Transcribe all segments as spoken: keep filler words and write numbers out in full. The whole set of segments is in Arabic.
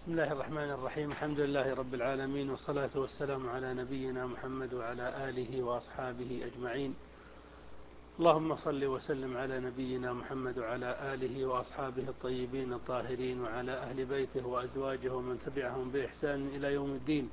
بسم الله الرحمن الرحيم. الحمد لله رب العالمين، والصلاة والسلام على نبينا محمد وعلى آله وأصحابه أجمعين. اللهم صل وسلم على نبينا محمد وعلى آله وأصحابه الطيبين الطاهرين وعلى أهل بيته وأزواجه ومن تبعهم بإحسان إلى يوم الدين.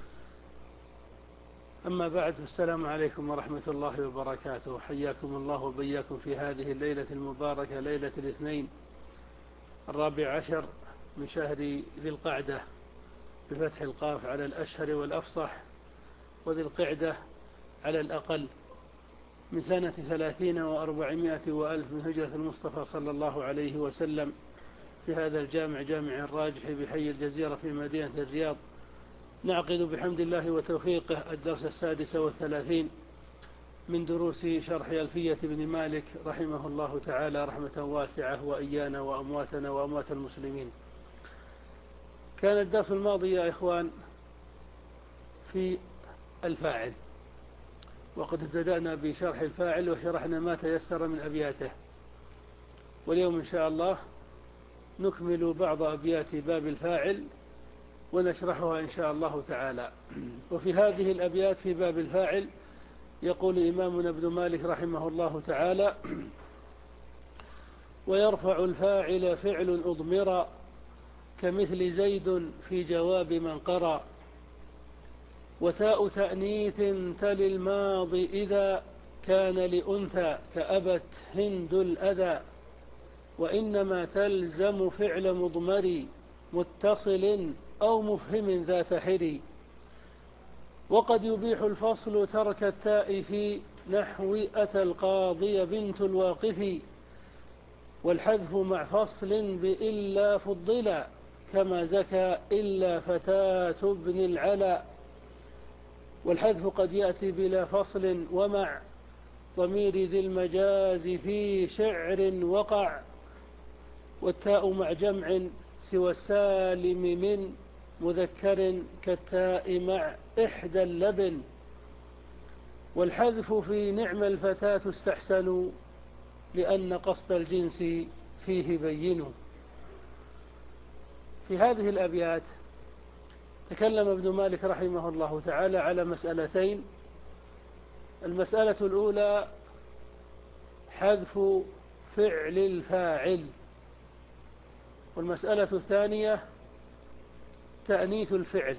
أما بعد، فالسلام عليكم ورحمة الله وبركاته. حياكم الله وبياكم في هذه الليلة المباركة، ليلة الاثنين الرابع عشر من شهر ذي القعدة بفتح القاف على الأشهر والأفصح، وذي القعدة على الأقل، من سنة ثلاثين وأربعمائة وألف من هجرة المصطفى صلى الله عليه وسلم، في هذا الجامع جامع الراجح بحي الجزيرة في مدينة الرياض. نعقد بحمد الله وتوفيقه الدرس السادس والثلاثين من دروس شرح ألفية بن مالك رحمه الله تعالى رحمة واسعة، وإيانا وأمواتنا وأموات المسلمين. كان الدرس الماضي يا إخوان في الفاعل، وقد ابتدأنا بشرح الفاعل وشرحنا ما تيسر من أبياته، واليوم إن شاء الله نكمل بعض أبيات باب الفاعل ونشرحها إن شاء الله تعالى. وفي هذه الأبيات في باب الفاعل يقول إمامنا ابن مالك رحمه الله تعالى: ويرفع الفاعل فعل أضمر كمثل زيد في جواب من قرأ، وتاء تأنيث تلي الماضي إذا كان لأنثى كأبت هند الأذى، وإنما تلزم فعل مضمر متصل أو مفهم ذات حري، وقد يبيح الفصل ترك التاء في نحو أتى القاضي بنت الواقف، والحذف مع فصل بإلا فضلا كما زكى إلا فتاة ابن العلا، والحذف قد يأتي بلا فصل ومع ضمير ذي المجاز في شعر وقع، والتاء مع جمع سوى السالم من مذكر كالتاء مع إحدى اللبن، والحذف في نعم الفتاة استحسن لأن قصد الجنس فيه بين. في هذه الأبيات تكلم ابن مالك رحمه الله تعالى على مسألتين: المسألة الأولى حذف فعل الفاعل، والمسألة الثانية تأنيث الفعل.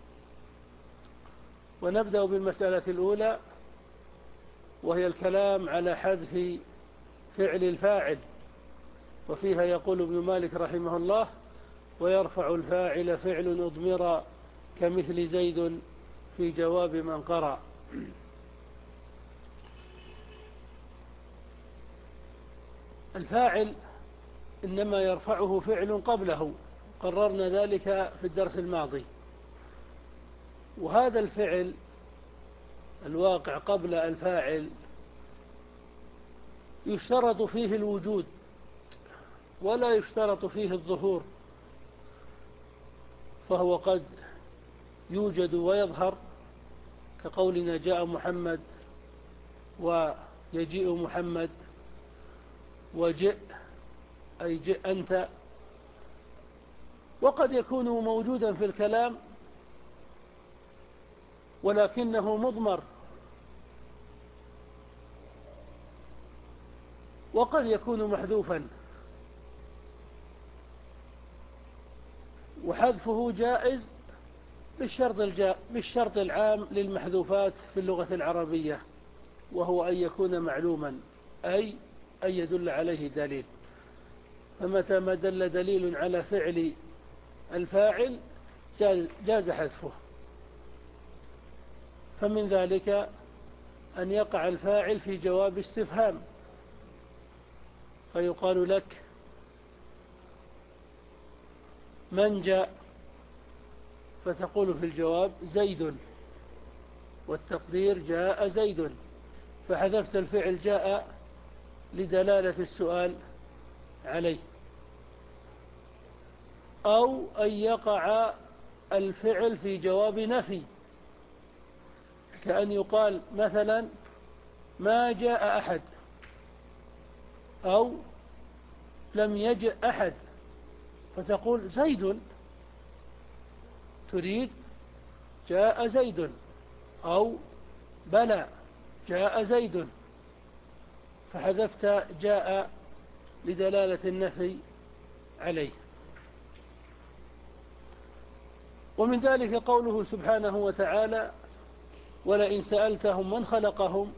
ونبدأ بالمسألة الأولى، وهي الكلام على حذف فعل الفاعل، وفيها يقول ابن مالك رحمه الله: ويرفع الفاعل فعل أضمر كمثل زيد في جواب من قرأ. الفاعل إنما يرفعه فعل قبله، قررنا ذلك في الدرس الماضي، وهذا الفعل الواقع قبل الفاعل يشترط فيه الوجود ولا يشترط فيه الظهور، فهو قد يوجد ويظهر، كقولنا جاء محمد ويجيء محمد، وجئ أي جئ أنت، وقد يكون موجودا في الكلام ولكنه مضمر، وقد يكون محذوفا، وحذفه جائز بالشرط, الجا... بالشرط العام للمحذوفات في اللغة العربية، وهو أن يكون معلوما، أي أن يدل عليه دليل. فمتى ما دل دليل على فعل الفاعل جاز, جاز حذفه. فمن ذلك أن يقع الفاعل في جواب استفهام، فيقال لك من جاء، فتقول في الجواب زيد، والتقدير جاء زيد، فحذفت الفعل جاء لدلالة السؤال عليه. أو أن يقع الفعل في جواب نفي، كأن يقال مثلا ما جاء أحد، أو لم يجئ أحد، فتقول زيد، تريد جاء زيد، أو بلى جاء زيد، فحذفت جاء لدلالة النفي عليه. ومن ذلك قوله سبحانه وتعالى: ولئن سألتهم من خلقهم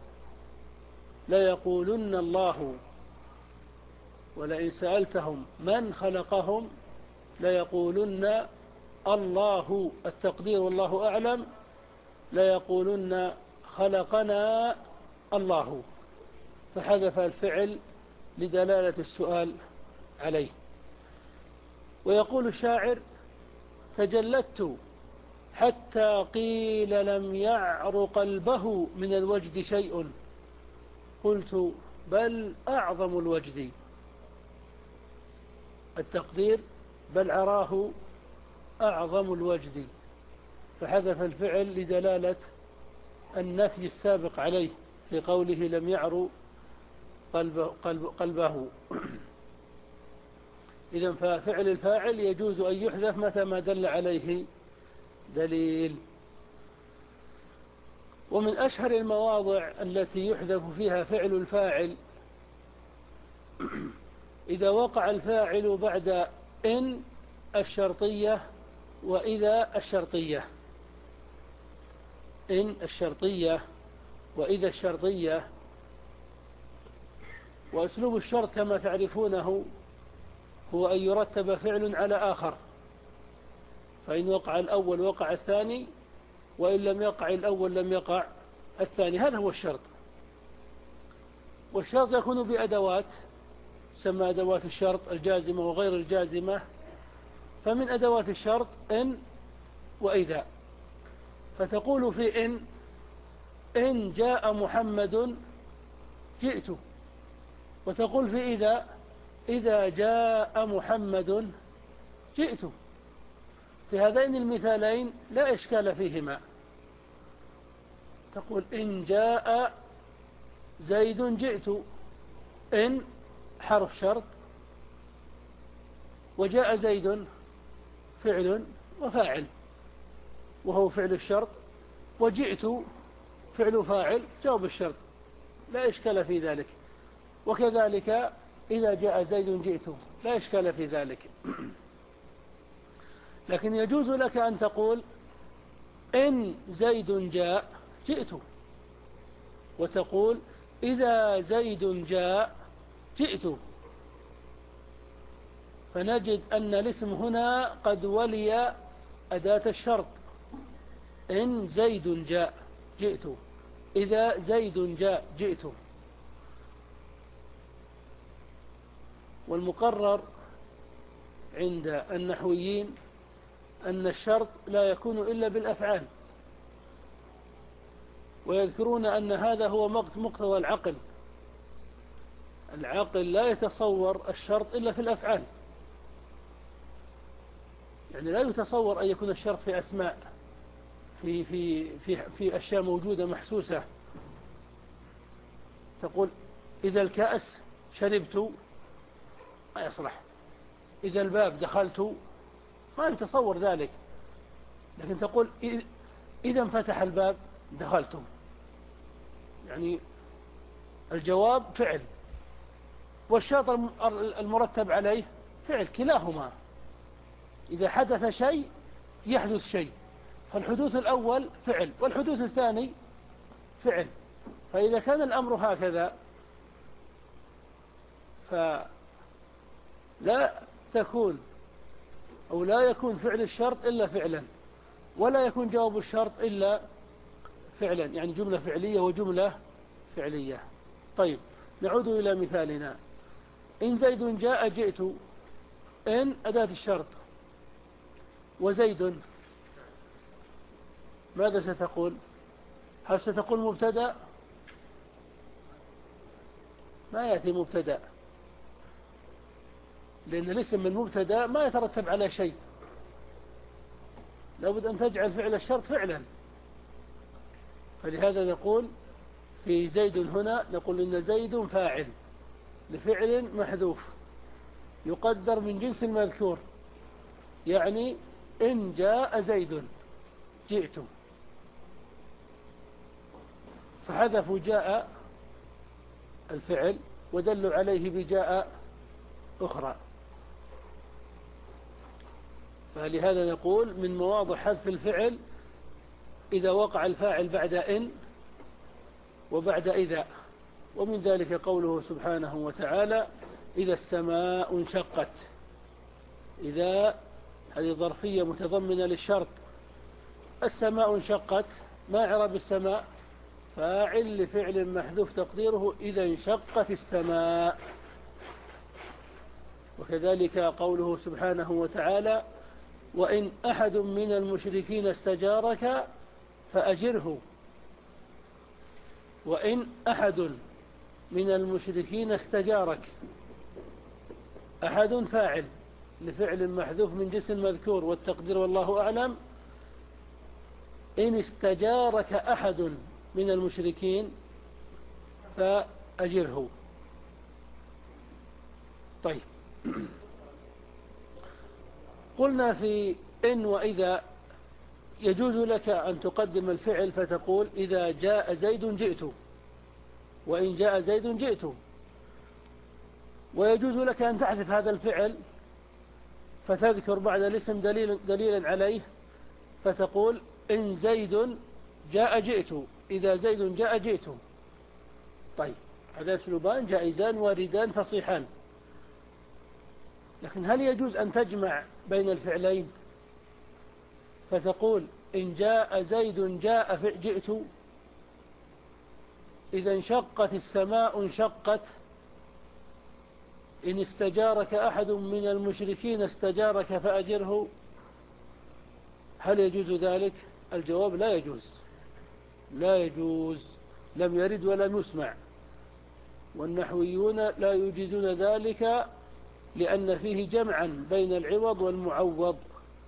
ليقولن الله. ولئن سألتهم من خلقهم ليقولن الله، التقدير والله أعلم، ليقولن خلقنا الله، فحذف الفعل لدلالة السؤال عليه. ويقول الشاعر: تجلدت حتى قيل لم يعر قلبه من الوجد شيء، قلت بل أعظم الوجد. التقدير: بل عراه أعظم الوجد، فحذف الفعل لدلالة النفي السابق عليه في قوله لم يعر قلبه, قلب قلبه. إذن ففعل الفاعل يجوز أن يحذف متى ما دل عليه دليل. ومن أشهر المواضع التي يحذف فيها فعل الفاعل إذا وقع الفاعل بعد إن الشرطية وإذا الشرطية. إن الشرطية وإذا الشرطية. وأسلوب الشرط كما تعرفونه هو أن يرتب فعل على آخر، فإن وقع الأول وقع الثاني، وإن لم يقع الأول لم يقع الثاني. هذا هو الشرط. والشرط يكون بأدوات تسمى أدوات الشرط الجازمة وغير الجازمة. فمن أدوات الشرط إن وإذا. فتقول في إن: إن جاء محمد جئت. وتقول في إذا: إذا جاء محمد جئت. في هذين المثالين لا إشكال فيهما. تقول إن جاء زيد جئت. إن حرف شرط، وجاء زيد فعل وفاعل وهو فعل الشرط، وجئت فعل فاعل جواب الشرط، لا إشكال في ذلك. وكذلك إذا جاء زيد جئت، لا إشكال في ذلك. لكن يجوز لك أن تقول إن زيد جاء جئت، وتقول إذا زيد جاء جئت. فنجد أن الاسم هنا قد ولي أداة الشرط. إن زيد جاء جئت، إذا زيد جاء جئت. والمقرر عند النحويين أن الشرط لا يكون إلا بالأفعال، ويذكرون أن هذا هو مقتضى العقل. العقل لا يتصور الشرط إلا في الأفعال، يعني لا يتصور أن يكون الشرط في أسماء، في, في, في, في أشياء موجودة محسوسة. تقول إذا الكأس شربت، ما يصلح. إذا الباب دخلت، ما يتصور ذلك. لكن تقول إذا انفتح الباب دخلت، يعني الجواب فعل والشرط المرتب عليه فعل، كلاهما. إذا حدث شيء يحدث شيء، فالحدوث الأول فعل والحدوث الثاني فعل. فإذا كان الأمر هكذا فلا تكون أو لا يكون فعل الشرط إلا فعلا، ولا يكون جواب الشرط إلا فعلا، يعني جملة فعلية وجملة فعلية. طيب، نعود إلى مثالنا. إن زيد جاء جئت. إن أداة الشرط، وزيد ماذا ستقول؟ هل ستقول مبتدأ؟ ما يأتي مبتدأ، لأن الاسم من مبتدأ ما يترتب على شيء. لابد أن تجعل فعل الشرط فعلا. فلهذا نقول في زيد هنا، نقول إن زيد فاعل لفعل محذوف يقدر من جنس المذكور، يعني إن جاء زيد جئت، فحذفوا جاء الفعل ودلوا عليه بجاء أخرى. فلهذا نقول من مواضع حذف الفعل إذا وقع الفاعل بعد إن وبعد إذا. ومن ذلك قوله سبحانه وتعالى إذا السماء انشقت. إذا هذه ظرفية متضمنة للشرط. السماء انشقت، ما إعراب السماء؟ فاعل لفعل محذوف تقديره إذا انشقت السماء. وكذلك قوله سبحانه وتعالى وإن أحد من المشركين استجارك فأجره. وإن أحد من المشركين استجارك، أحد فاعل لفعل محذوف من جنس المذكور والتقدير والله أعلم. إن استجارك أحد من المشركين فأجره. طيب، قلنا في إن وإذا يجوز لك أن تقدم الفعل فتقول إذا جاء زيد جئت، وإن جاء زيد جئت. ويجوز لك أن تحذف هذا الفعل فتذكر بعد الاسم دليل دليلا عليه فتقول إن زيد جاء جئت، إذا زيد جاء جئت. طيب، هذا أسلوبان جائزان واردان فصيحان. لكن هل يجوز أن تجمع بين الفعلين فتقول إن جاء زيد جاء جئت، إذا انشقت السماء انشقت، إن استجارك أحد من المشركين استجارك فأجره؟ هل يجوز ذلك؟ الجواب لا يجوز، لا يجوز، لم يرد ولم يسمع. والنحويون لا يجيزون ذلك لأن فيه جمعا بين العوض والمعوض،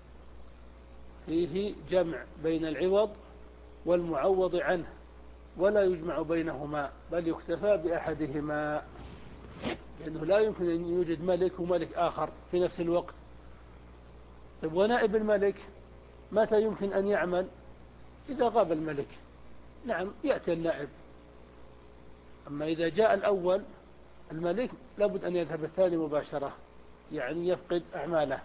فيه جمع بين العوض والمعوض عنه، ولا يجمع بينهما بل يكتفى بأحدهما، لأنه لا يمكن أن يوجد ملك وملك آخر في نفس الوقت. طيب، ونائب الملك متى يمكن أن يعمل؟ إذا غاب الملك، نعم يأتي النائب. أما إذا جاء الأول الملك لابد أن يذهب الثاني مباشرة، يعني يفقد أعماله.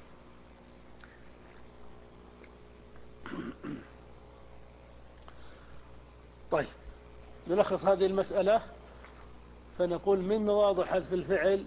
طيب، نلخص هذه المسألة فنقول من مواضع حذف الفعل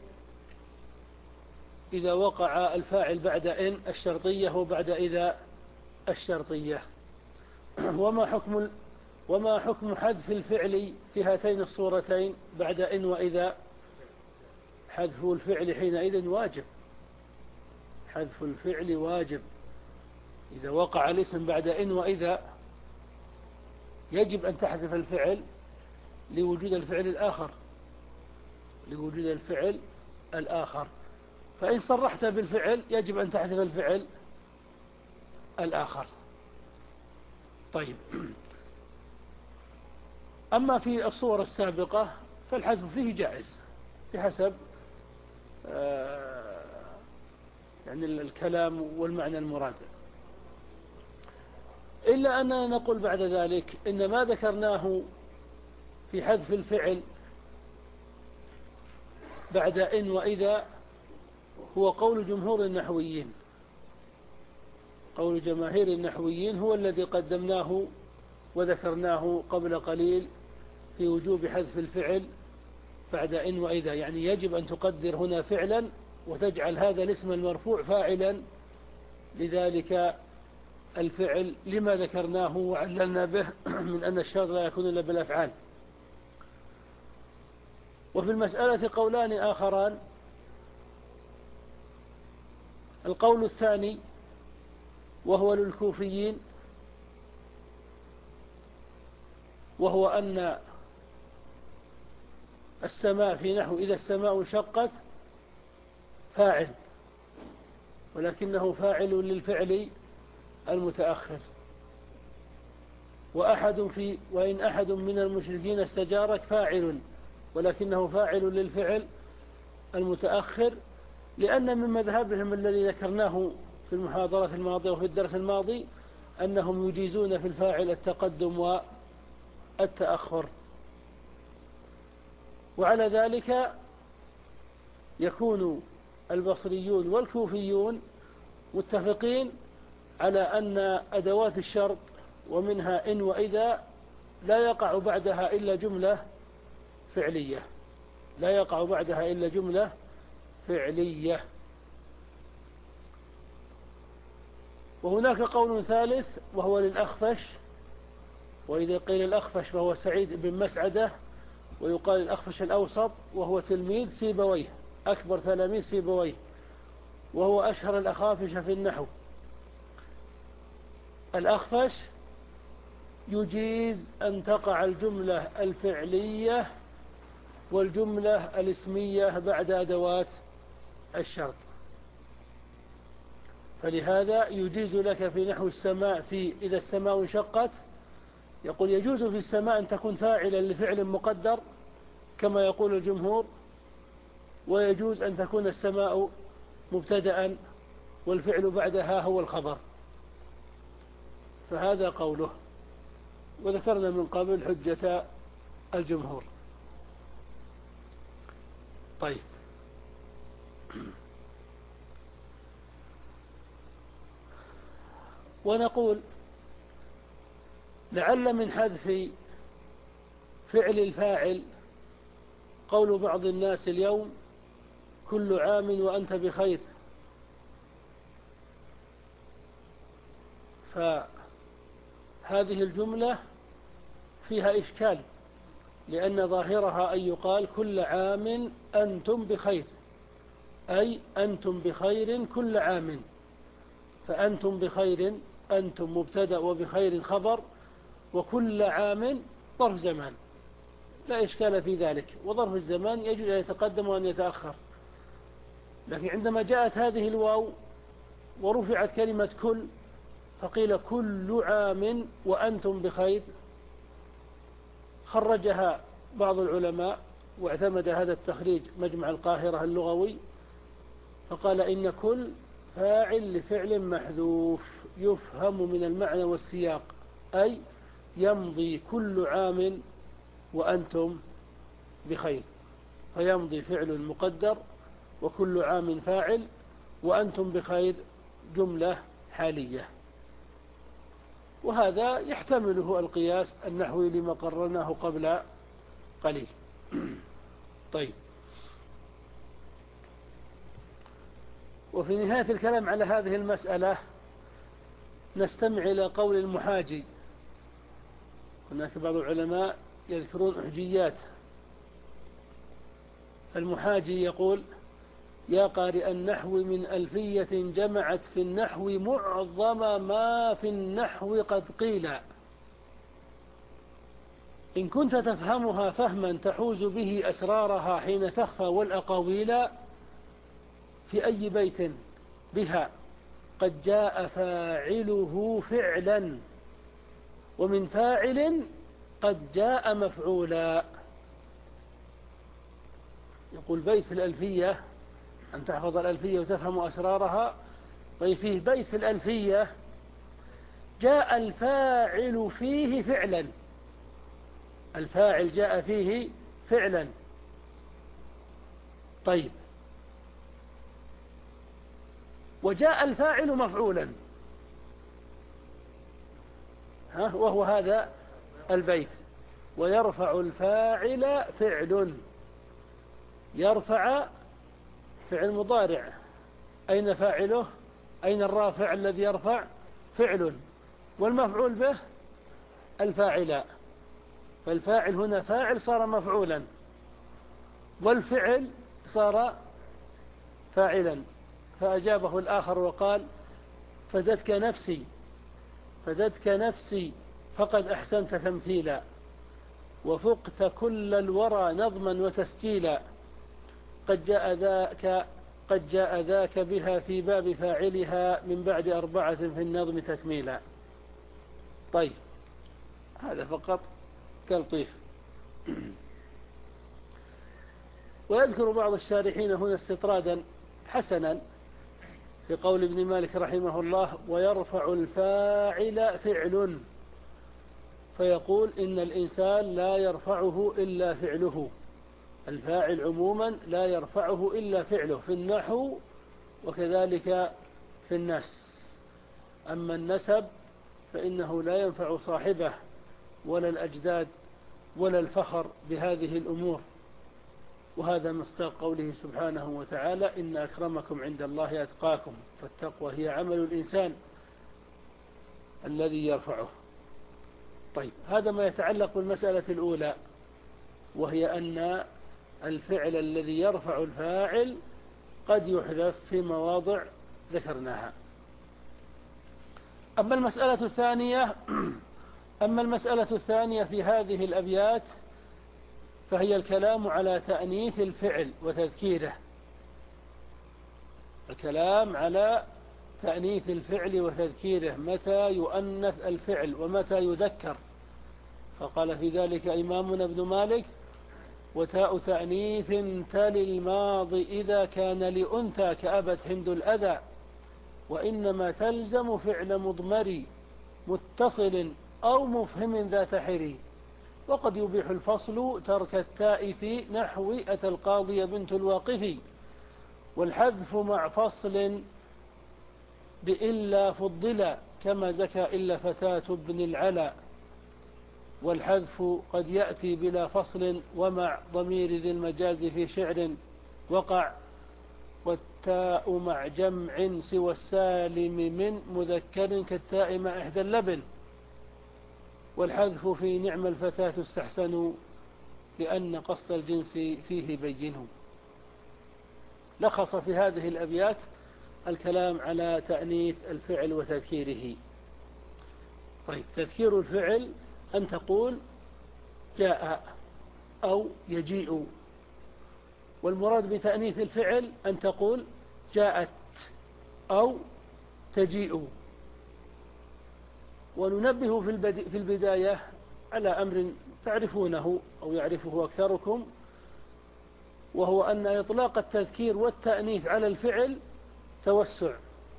إذا وقع الفاعل بعد إن الشرطية وبعد إذا الشرطية. وما حكم وما حكم حذف الفعل في هاتين الصورتين بعد إن وإذا؟ حذف الفعل حينئذ واجب، حذف الفعل واجب. إذا وقع الاسم بعد إن وإذا يجب أن تحذف الفعل لوجود الفعل الآخر، لوجود الفعل الآخر. فإن صرحت بالفعل يجب أن تحذف الفعل الآخر. طيب، أما في الصور السابقة فالحذف فيه جائز بحسب يعني الكلام والمعنى المراد، إلا أننا نقول بعد ذلك إن ما ذكرناه في حذف الفعل بعد إن وإذا هو قول جمهور النحويين، قول جماهير النحويين هو الذي قدمناه وذكرناه قبل قليل في وجوب حذف الفعل بعد إن وإذا. يعني يجب أن تقدر هنا فعلا وتجعل هذا الاسم المرفوع فاعلا لذلك الفعل لما ذكرناه وعللنا به من أن الشرط لا يكون إلا بالأفعال. وفي المسألة قولان آخران. القول الثاني وهو للكوفيين، وهو أن السماء في نحو إذا السماء انشقت فاعل، ولكنه فاعل للفعل المتأخر. وأحد في وإن أحد من المشركين استجارك فاعل، ولكنه فاعل للفعل المتأخر، لأن من مذهبهم الذي ذكرناه في المحاضرة الماضية وفي الدرس الماضي أنهم يجيزون في الفاعل التقدم والتأخر، وعلى ذلك يكون البصريون والكوفيون متفقين على أن أدوات الشرط ومنها إن وإذا لا يقع بعدها إلا جملة فعلية، لا يقع بعدها إلا جملة فعلية. وهناك قول ثالث وهو للأخفش، وإذا قيل الأخفش فهو سعيد بن مسعدة، ويقال الأخفش الأوسط وهو تلميذ سيبويه، أكبر تلاميذ سيبويه، وهو أشهر الأخافش في النحو. الأخفش يجيز أن تقع الجملة الفعلية والجملة الاسمية بعد أدوات الشرط، فلهذا يجيز لك في نحو السماء في إذا السماء انشقت، يقول يجوز في السماء أن تكون فاعلا لفعل مقدر كما يقول الجمهور، ويجوز أن تكون السماء مبتدأ والفعل بعدها هو الخبر، فهذا قوله. وذكرنا من قبل حجة الجمهور. طيب، ونقول لعل من حذف فعل الفاعل قول بعض الناس اليوم كل عام وأنت بخير، فهذه الجملة فيها إشكال، لأن ظاهرها أن يقال كل عام أنتم بخير، أي أنتم بخير كل عام، فأنتم بخير أنتم مبتدأ وبخير خبر، وكل عام ظرف زمان، لا إشكال في ذلك، وظرف الزمان يجب أن يتقدم وأن يتأخر. لكن عندما جاءت هذه الواو ورفعت كلمة كل فقيل كل عام وأنتم بخير، خرجها بعض العلماء واعتمد هذا التخريج مجمع القاهرة اللغوي، فقال إن كل فاعل لفعل محذوف يفهم من المعنى والسياق، أي يمضي كل عام وأنتم بخير، فيمضي فعل مقدر وكل عام فاعل وأنتم بخير جملة حالية، وهذا يحتمله القياس النحوي لما قررناه قبل قليل. طيب، وفي نهاية الكلام على هذه المسألة نستمع إلى قول المحاجي. هناك بعض العلماء يذكرون أحجيات، فالمحاجي يقول: يا قارئ النحو من ألفية جمعت في النحو معظم ما في النحو قد قيل، إن كنت تفهمها فهما تحوز به أسرارها حين تخفى والأقاويل، في أي بيت بها قد جاء فاعله فعلا، ومن فاعل قد جاء مفعولا. يقول بيت في الألفية، أن تحفظ الألفية وتفهم أسرارها، طيب فيه بيت في الألفية جاء الفاعل فيه فعلا، الفاعل جاء فيه فعلا، طيب وجاء الفاعل مفعولا، ها وهو هذا البيت، ويرفع الفاعل فعل، يرفع فعل مضارع، أين فاعله؟ أين الرافع الذي يرفع؟ فعل، والمفعول به الفاعل، فالفاعل هنا فاعل صار مفعولا، والفعل صار فاعلا. فأجابه الآخر وقال: فدتك نفسي فدتك نفسي فقد أحسنت تمثيلا، وفقت كل الورى نظما وتسجيلا، قد جاء ذاك قد جاء ذاك بها في باب فاعلها من بعد أربعة في النظم تكميلا. طيب، هذا فقط كالطيف. ويذكر بعض الشارحين هنا استطرادا حسنا في قول ابن مالك رحمه الله: ويرفع الفاعل فعل، فيقول إن الإنسان لا يرفعه إلا فعله. الفاعل عموما لا يرفعه إلا فعله في النحو وكذلك في النص. أما النسب فإنه لا ينفع صاحبه ولا الأجداد ولا الفخر بهذه الأمور. وهذا مصداق قوله سبحانه وتعالى: إن أكرمكم عند الله أتقاكم، فالتقوى هي عمل الإنسان الذي يرفعه. طيب، هذا ما يتعلق بالمسألة الأولى، وهي أن الفعل الذي يرفع الفاعل قد يحذف في مواضع ذكرناها. أما المسألة الثانية أما المسألة الثانية في هذه الأبيات فهي الكلام على تأنيث الفعل وتذكيره. الكلام على تأنيث الفعل وتذكيره، متى يؤنث الفعل ومتى يذكر. فقال في ذلك إمامنا ابن مالك: وتاء تأنيث تلي الماضي إذا كان لأنثى كأبت هند الأذى، وإنما تلزم فعل مضمر متصل أو مفهم ذات حري، وقد يبيح الفصل ترك التاء في نحو أتى القاضي بنت الواقف، والحذف مع فصل بإلا فضلا كما زكى إلا فتاة ابن العلا، والحذف قد يأتي بلا فصل ومع ضمير ذي المجاز في شعر وقع، والتاء مع جمع سوى السالم من مذكر كالتاء مع إحدى اللبن، والحذف في نعم الفتاة استحسن لأن قصد الجنس فيه بينه. لخص في هذه الأبيات الكلام على تأنيث الفعل وتذكيره. طيب، تذكير الفعل أن تقول جاء أو يجيء، والمراد بتأنيث الفعل أن تقول جاءت أو تجيء. وننبه في البداية على أمر تعرفونه أو يعرفه أكثركم، وهو أن إطلاق التذكير والتأنيث على الفعل توسع،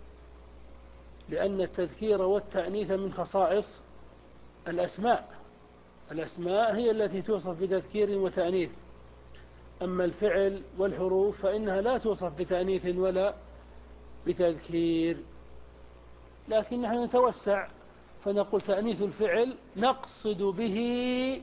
لأن التذكير والتأنيث من خصائص الأسماء. الأسماء هي التي توصف بتذكير وتأنيث، أما الفعل والحروف فإنها لا توصف بتأنيث ولا بتذكير. لكن نحن نتوسع فنقول تأنيث الفعل نقصد به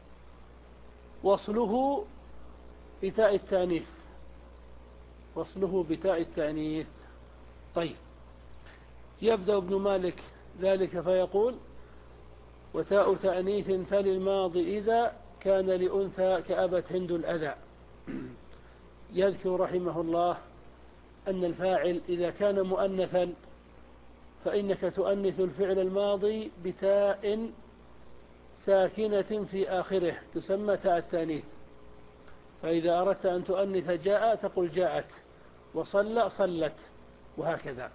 وصله بتاء التأنيث وصله بتاء التأنيث. طيب، يبدأ ابن مالك ذلك فيقول: وتاء تأنيث تلي الماضي إذا كان لأنثى كأبت هند الأذى. يذكر رحمه الله أن الفاعل إذا كان مؤنثا فإنك تؤنث الفعل الماضي بتاء ساكنة في آخره تسمى تاء التأنيث. فإذا أردت أن تؤنث جاء تقول جاءت، وصلى صلت، وهكذا.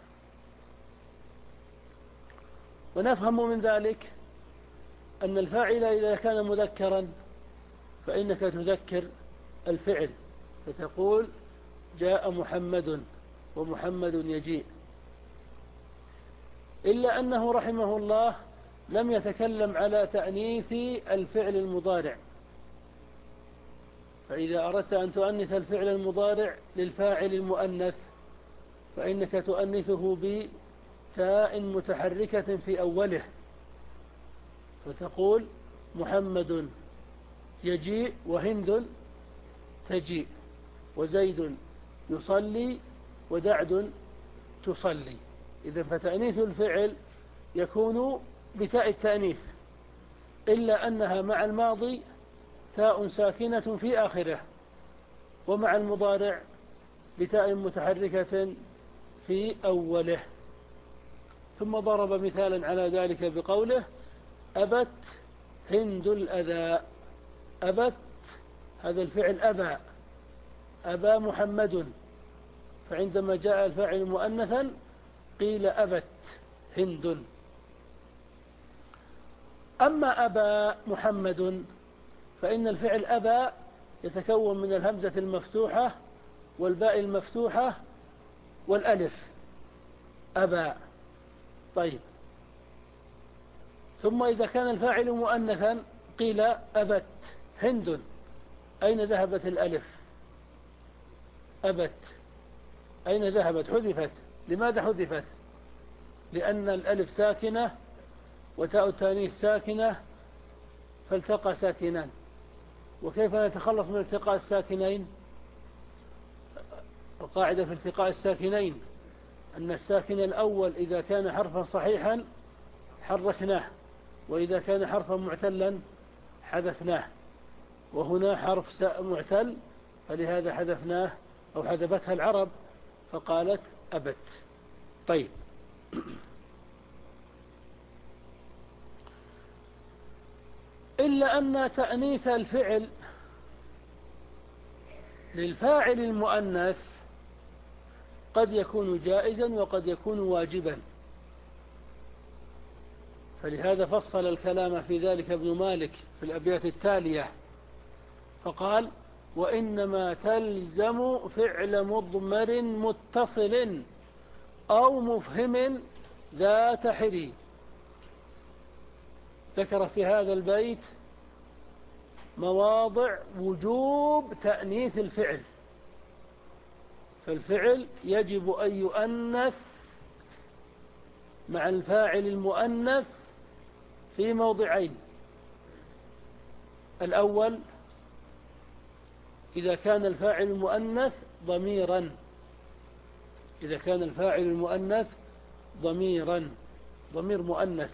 ونفهم من ذلك أن الفاعل إذا كان مذكرا فإنك تذكر الفعل فتقول جاء محمد ومحمد يجيء، إلا أنه رحمه الله لم يتكلم على تأنيث الفعل المضارع. فإذا أردت أن تؤنث الفعل المضارع للفاعل المؤنث فإنك تؤنثه بتاء متحركة في أوله، فتقول محمد يجيء وهند تجيء وزيد يصلي ودعد تصلي. إذن فتأنيث الفعل يكون بتاء التأنيث، إلا أنها مع الماضي تاء ساكنة في آخره، ومع المضارع بتاء متحركة في أوله. ثم ضرب مثالا على ذلك بقوله: أبت هند الأذى. أبت هذا الفعل أبى أبى محمد، فعندما جاء الفاعل مؤنثا قيل أبت هند. أما أبى محمد فإن الفعل أبى يتكون من الهمزة المفتوحة والباء المفتوحة والألف، أبى. طيب، ثم إذا كان الفاعل مؤنثا قيل أبت هند، أين ذهبت الألف؟ أبت أين ذهبت؟ حذفت. لماذا حذفت؟ لأن الألف ساكنة وتاء التانيث ساكنة فالتقى ساكنان. وكيف نتخلص من التقاء الساكنين؟ القاعدة في التقاء الساكنين أن الساكن الأول إذا كان حرفا صحيحا حركناه، وإذا كان حرفا معتلا حذفناه، وهنا حرف معتل فلهذا حذفناه أو حذفتها العرب فقالت أبت. طيب، إلا أن تأنيث الفعل للفاعل المؤنث قد يكون جائزا وقد يكون واجبا، فلهذا فصل الكلام في ذلك ابن مالك في الأبيات التالية فقال: وإنما تلزم فعل مضمر متصل أو مفهم ذات حري. ذكر في هذا البيت مواضع وجوب تأنيث الفعل، فالفعل يجب أن يؤنث مع الفاعل المؤنث في موضعين: الأول إذا كان الفاعل المؤنث ضميرا، إذا كان الفاعل المؤنث ضميرا ضمير مؤنث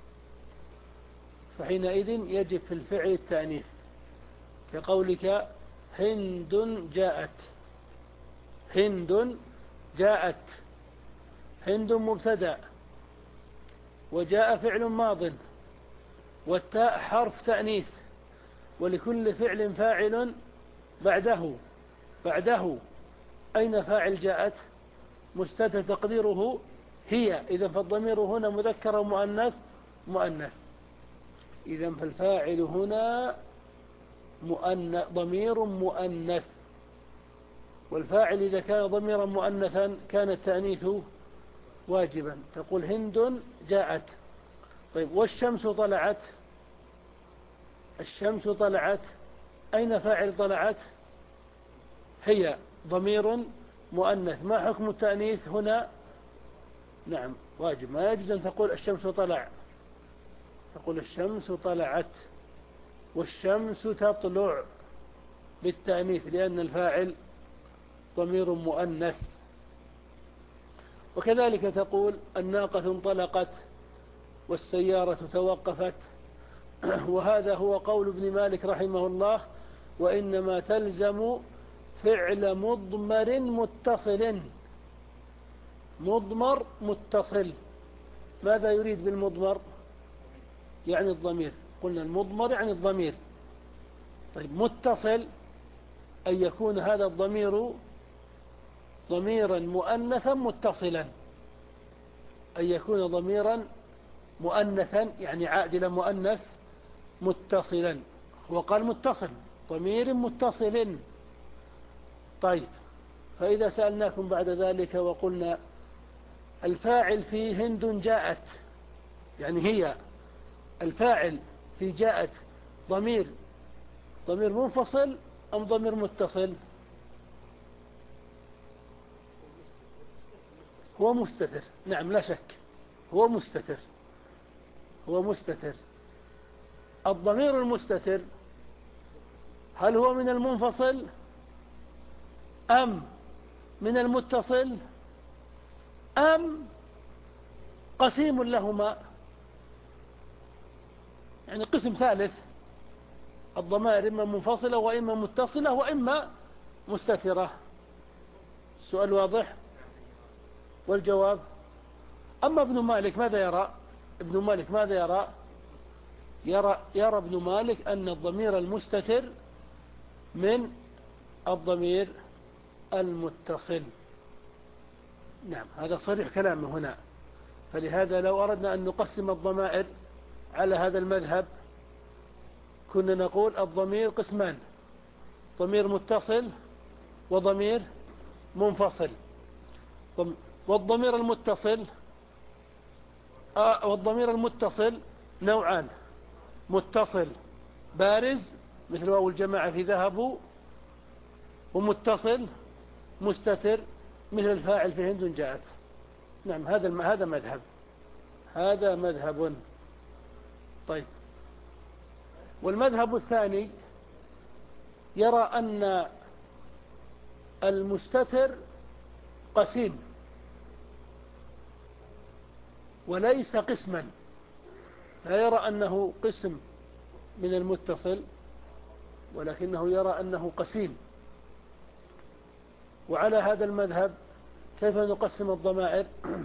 فحينئذ يجب في الفعل التأنيث، كقولك هند جاءت. هند جاءت، هند مبتدأ وجاء فعل ماض والتاء حرف تأنيث، ولكل فعل فاعل بعده بعده أين فاعل جاءت؟ مستتر تقديره هي، إذا فالضمير هنا مذكر ومؤنث مؤنث، إذا فالفاعل هنا مؤنث ضمير مؤنث، والفاعل إذا كان ضميرا مؤنثا كان التأنيث واجبا، تقول هند جاءت. طيب، والشمس طلعت. الشمس طلعت، أين فاعل طلعت؟ هي، ضمير مؤنث، ما حكم التأنيث هنا؟ نعم واجب، ما يجوز أن تقول الشمس طلع، تقول الشمس طلعت، والشمس تطلع بالتأنيث لأن الفاعل ضمير مؤنث. وكذلك تقول الناقة انطلقت والسيارة توقفت، وهذا هو قول ابن مالك رحمه الله: وإنما تلزم فعل مضمر متصل. مضمر متصل، ماذا يريد بالمضمر؟ يعني الضمير، قلنا المضمر يعني الضمير. طيب، متصل أن يكون هذا الضمير ضميرا مؤنثا متصلا، أن يكون ضميرا مؤنثا يعني عادلا مؤنث متصلا، هو قال متصل، ضمير متصل. طيب، فإذا سألناكم بعد ذلك وقلنا الفاعل في هند جاءت، يعني هي، الفاعل في جاءت ضمير ضمير منفصل أم ضمير متصل؟ هو مستتر، نعم لا شك، هو مستتر، هو مستتر. الضمير المستتر هل هو من المنفصل أم من المتصل أم قسيم لهما؟ يعني قسم ثالث، الضمائر إما منفصلة وإما متصلة وإما مستترة. السؤال واضح؟ والجواب: أما ابن مالك ماذا يرى؟ ابن مالك ماذا يرى؟ يرى, يرى ابن مالك أن الضمير المستتر من الضمير المتصل. نعم، هذا صريح كلامه هنا. فلهذا لو أردنا أن نقسم الضمائر على هذا المذهب كنا نقول الضمير قسمان: ضمير متصل وضمير منفصل. والضمير المتصل آه والضمير المتصل نوعان: متصل بارز مثل واو الجماعة في ذهبوا، ومتصل مستتر مثل الفاعل في هند جاءت. نعم، هذا هذا مذهب هذا مذهب. طيب، والمذهب الثاني يرى أن المستتر قسيم وليس قسما، لا يرى أنه قسم من المتصل، ولكنه يرى أنه قسيم. وعلى هذا المذهب كيف نقسم الضمائر؟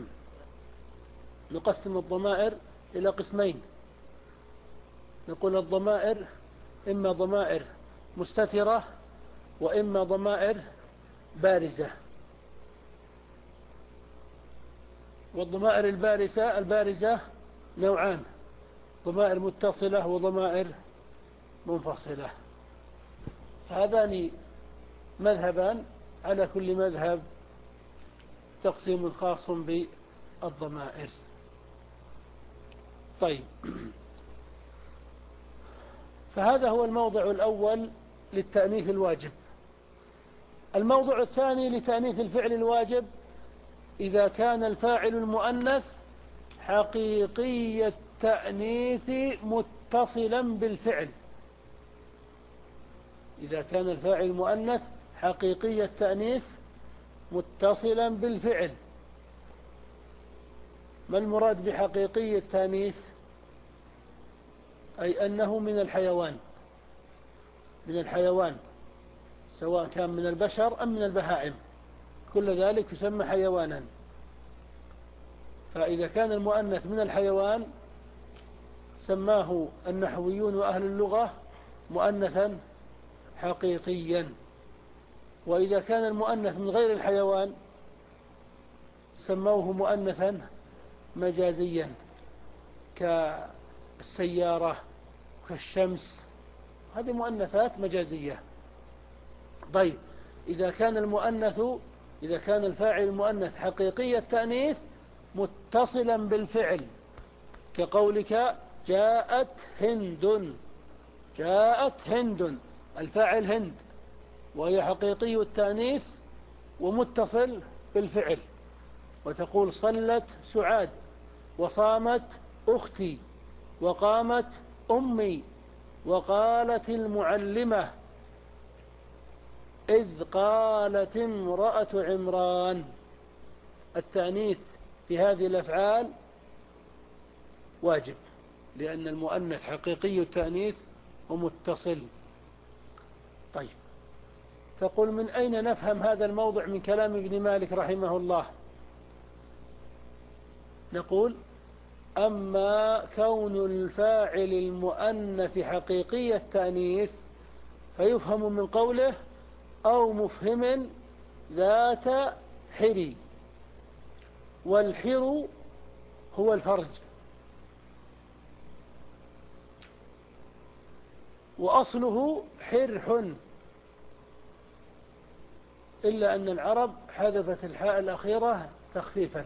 نقسم الضمائر إلى قسمين. نقول الضمائر إما ضمائر مستترة وإما ضمائر بارزة. والضمائر البارزة البارزة نوعان: ضمائر متصلة وضمائر منفصلة. فهذان مذهبان، على كل مذهب تقسيم خاص بالضمائر. طيب، فهذا هو الموضع الأول للتأنيث الواجب. الموضع الثاني لتأنيث الفعل الواجب: إذا كان الفاعل المؤنث حقيقي التأنيث متصلا بالفعل. إذا كان الفاعل المؤنث حقيقي التأنيث متصلا بالفعل. ما المراد بحقيقي التأنيث؟ أي أنه من الحيوان من الحيوان سواء كان من البشر أم من البهائم، كل ذلك يسمى حيوانا. فإذا كان المؤنث من الحيوان سماه النحويون وأهل اللغة مؤنثا حقيقيا. وإذا كان المؤنث من غير الحيوان سموه مؤنثا مجازيا، كالسيارة وكالشمس، هذه مؤنثات مجازية. طيب، إذا كان المؤنث إذا كان الفاعل المؤنث حقيقي التأنيث متصلا بالفعل، كقولك جاءت هند. جاءت هند، الفاعل هند، وهي حقيقي التأنيث ومتصل بالفعل. وتقول صلت سعاد، وصامت أختي، وقامت أمي، وقالت المعلمة، إذ قالت امرأة عمران. التأنيث في هذه الأفعال واجب، لأن المؤنث حقيقي التأنيث ومتصل. طيب، تقول من أين نفهم هذا الموضع من كلام ابن مالك رحمه الله؟ نقول: أما كون الفاعل المؤنث حقيقي التأنيث فيفهم من قوله: أو مفهم ذات حري. والحر هو الفرج، وأصله حرح، إلا أن العرب حذفت الحاء الأخيرة تخفيفا.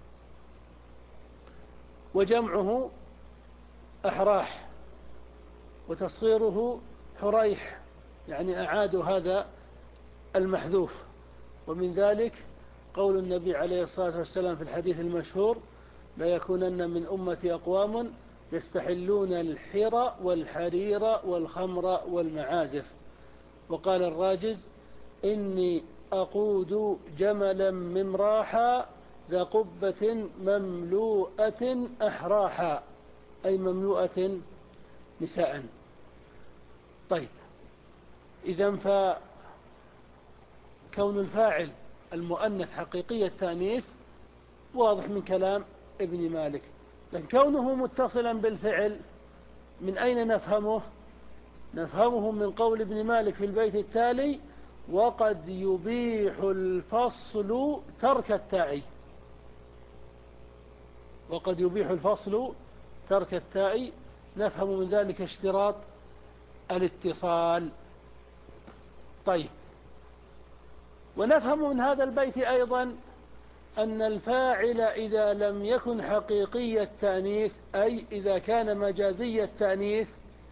وجمعه أحراح، وتصغيره حريح، يعني أعادوا هذا المحذوف. ومن ذلك قول النبي عليه الصلاة والسلام في الحديث المشهور: لا يكونن من أمتي أقوام يستحلون الحر والحرير والخمر والمعازف. وقال الراجز: إني أقود جملا ممراحا ذا قبة مملوءة أحراحا، أي مملوءة نساء. طيب، إذن فكون الفاعل المؤنث حقيقي التأنيث واضح من كلام ابن مالك. لكن كونه متصلا بالفعل من أين نفهمه؟ نفهمه من قول ابن مالك في البيت التالي: وقد يبيح الفصل ترك التاء. وقد يبيح الفصل ترك التاء، نفهم من ذلك اشتراط الاتصال. طيب، ونفهم من هذا البيت أيضا أن الفاعل إذا لم يكن حقيقي التأنيث، أي إذا كان مجازي التأنيث،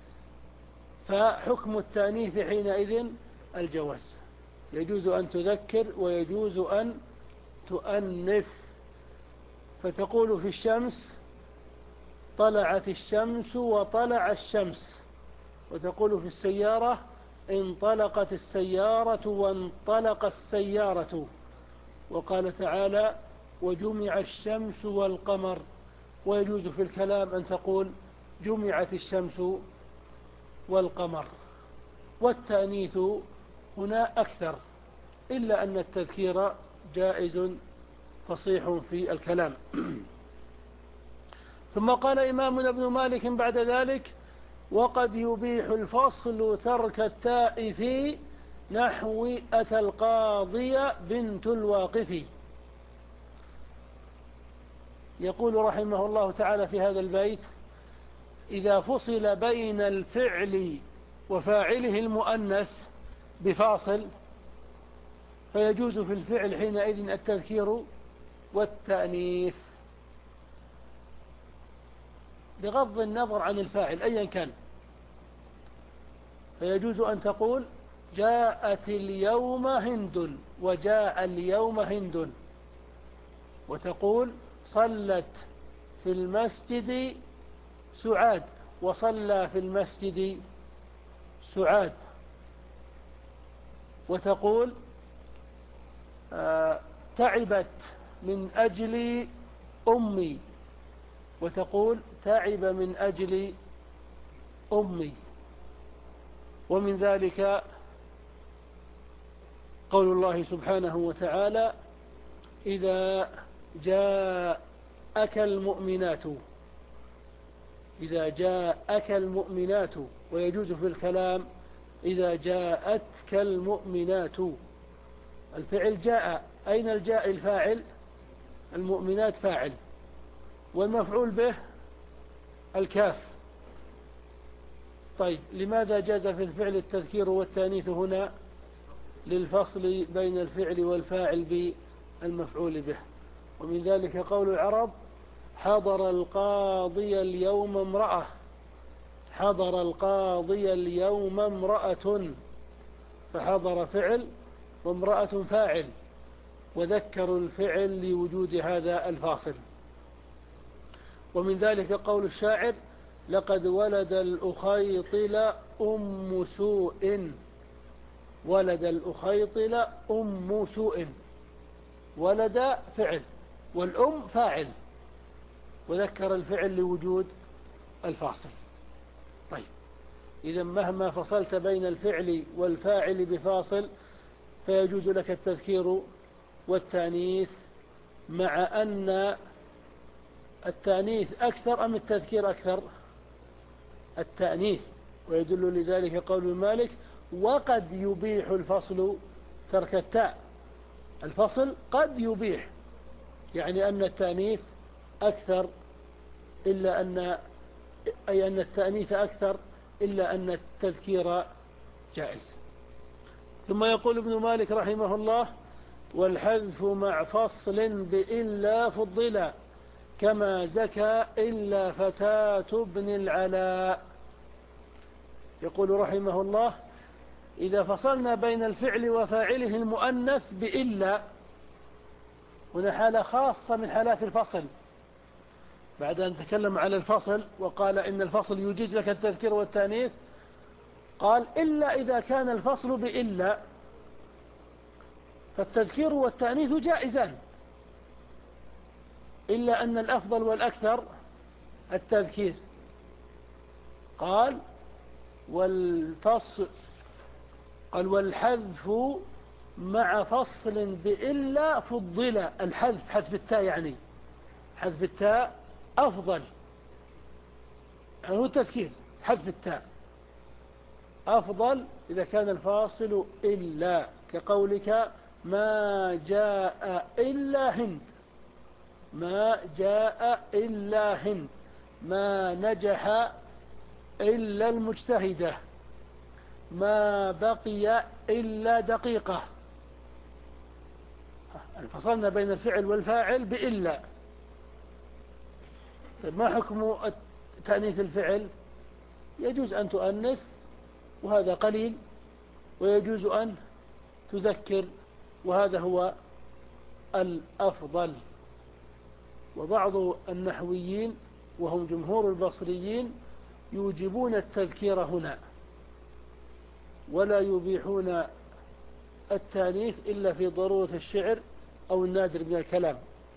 فحكم التأنيث حينئذ الجواز، يجوز أن تذكر ويجوز أن تؤنث. فتقول في الشمس طلعت الشمس وطلع الشمس، وتقول في السيارة انطلقت السيارة وانطلق السيارة. وقال تعالى وجمع الشمس والقمر. ويجوز في الكلام أن تقول جمعت الشمس والقمر. والتأنيث هنا أكثر، إلا أن التذكير جائز فصيح في الكلام. ثم قال إمامنا ابن مالك بعد ذلك وقد يبيح الفصل ترك التاء في نحو أتى القاضي بنت الواقف. يقول رحمه الله تعالى في هذا البيت إذا فصل بين الفعل وفاعله المؤنث بفاصل فيجوز في الفعل حينئذ التذكير والتأنيث بغض النظر عن الفاعل أيا كان. فيجوز أن تقول جاءت اليوم هند وجاء اليوم هند، وتقول صلت في المسجد سعاد وصلى في المسجد سعاد، وتقول آه تعبت من أجل أمي، وتقول تعب من أجل أمي. ومن ذلك قول الله سبحانه وتعالى إذا جاءك المؤمنات إذا جاءك المؤمنات. ويجوز في الكلام إذا جاءتك المؤمنات. الفعل جاء، أين الجاء الفاعل؟ المؤمنات فاعل، والمفعول به الكاف. طيب لماذا جاز في الفعل التذكير والتانيث هنا؟ للفصل بين الفعل والفاعل بالمفعول به. ومن ذلك قول العرب حضر القاضي اليوم امرأة، حضر القاضي اليوم امرأة، فحضر فعل وامرأة فاعل، وذكروا الفعل لوجود هذا الفاصل. ومن ذلك قول الشاعر لقد ولد الأخيطل أم سوء، ولد الأخيطل أم سوء، ولد فعل والأم فاعل، وذكر الفعل لوجود الفاصل. طيب إذا مهما فصلت بين الفعل والفاعل بفاصل فيجوز لك التذكير والتانيث، مع أن التانيث أكثر أم التذكير أكثر؟ التأنيث. ويدل لذلك قول المالك وقد يبيح الفصل ترك التاء. الفصل قد يبيح، يعني أن التأنيث أكثر، إلا أن أي أن التأنيث أكثر إلا أن التذكير جائز. ثم يقول ابن مالك رحمه الله والحذف مع فصل بإلا فضلا كما زكى إلا فتاة ابن العلاء. يقول رحمه الله إذا فصلنا بين الفعل وفاعله المؤنث بإلا، هنا حالة خاصة من حالات الفصل، بعد أن تكلم على الفصل وقال إن الفصل يجيز لك التذكير والتانيث، قال إلا إذا كان الفصل بإلا فالتذكير والتانيث جائزان، إلا أن الأفضل والأكثر التذكير. قال والفصل قال والحذف مع فصل بإلا فضل. الحذف حذف التاء، يعني حذف التاء أفضل، يعني هو التذكير حذف التاء أفضل إذا كان الفاصل إلا، كقولك ما جاء إلا هند، ما جاء إلا هند، ما نجح إلا المجتهدة، ما بقي إلا دقيقة. يعني فصلنا بين الفعل والفاعل بإلا. طيب ما حكم تأنيث الفعل؟ يجوز أن تؤنث وهذا قليل، ويجوز أن تذكر وهذا هو الأفضل. وبعض النحويين وهم جمهور البصريين يوجبون التذكير هنا ولا يبيحون التانيث إلا في ضرورة الشعر أو النادر من الكلام،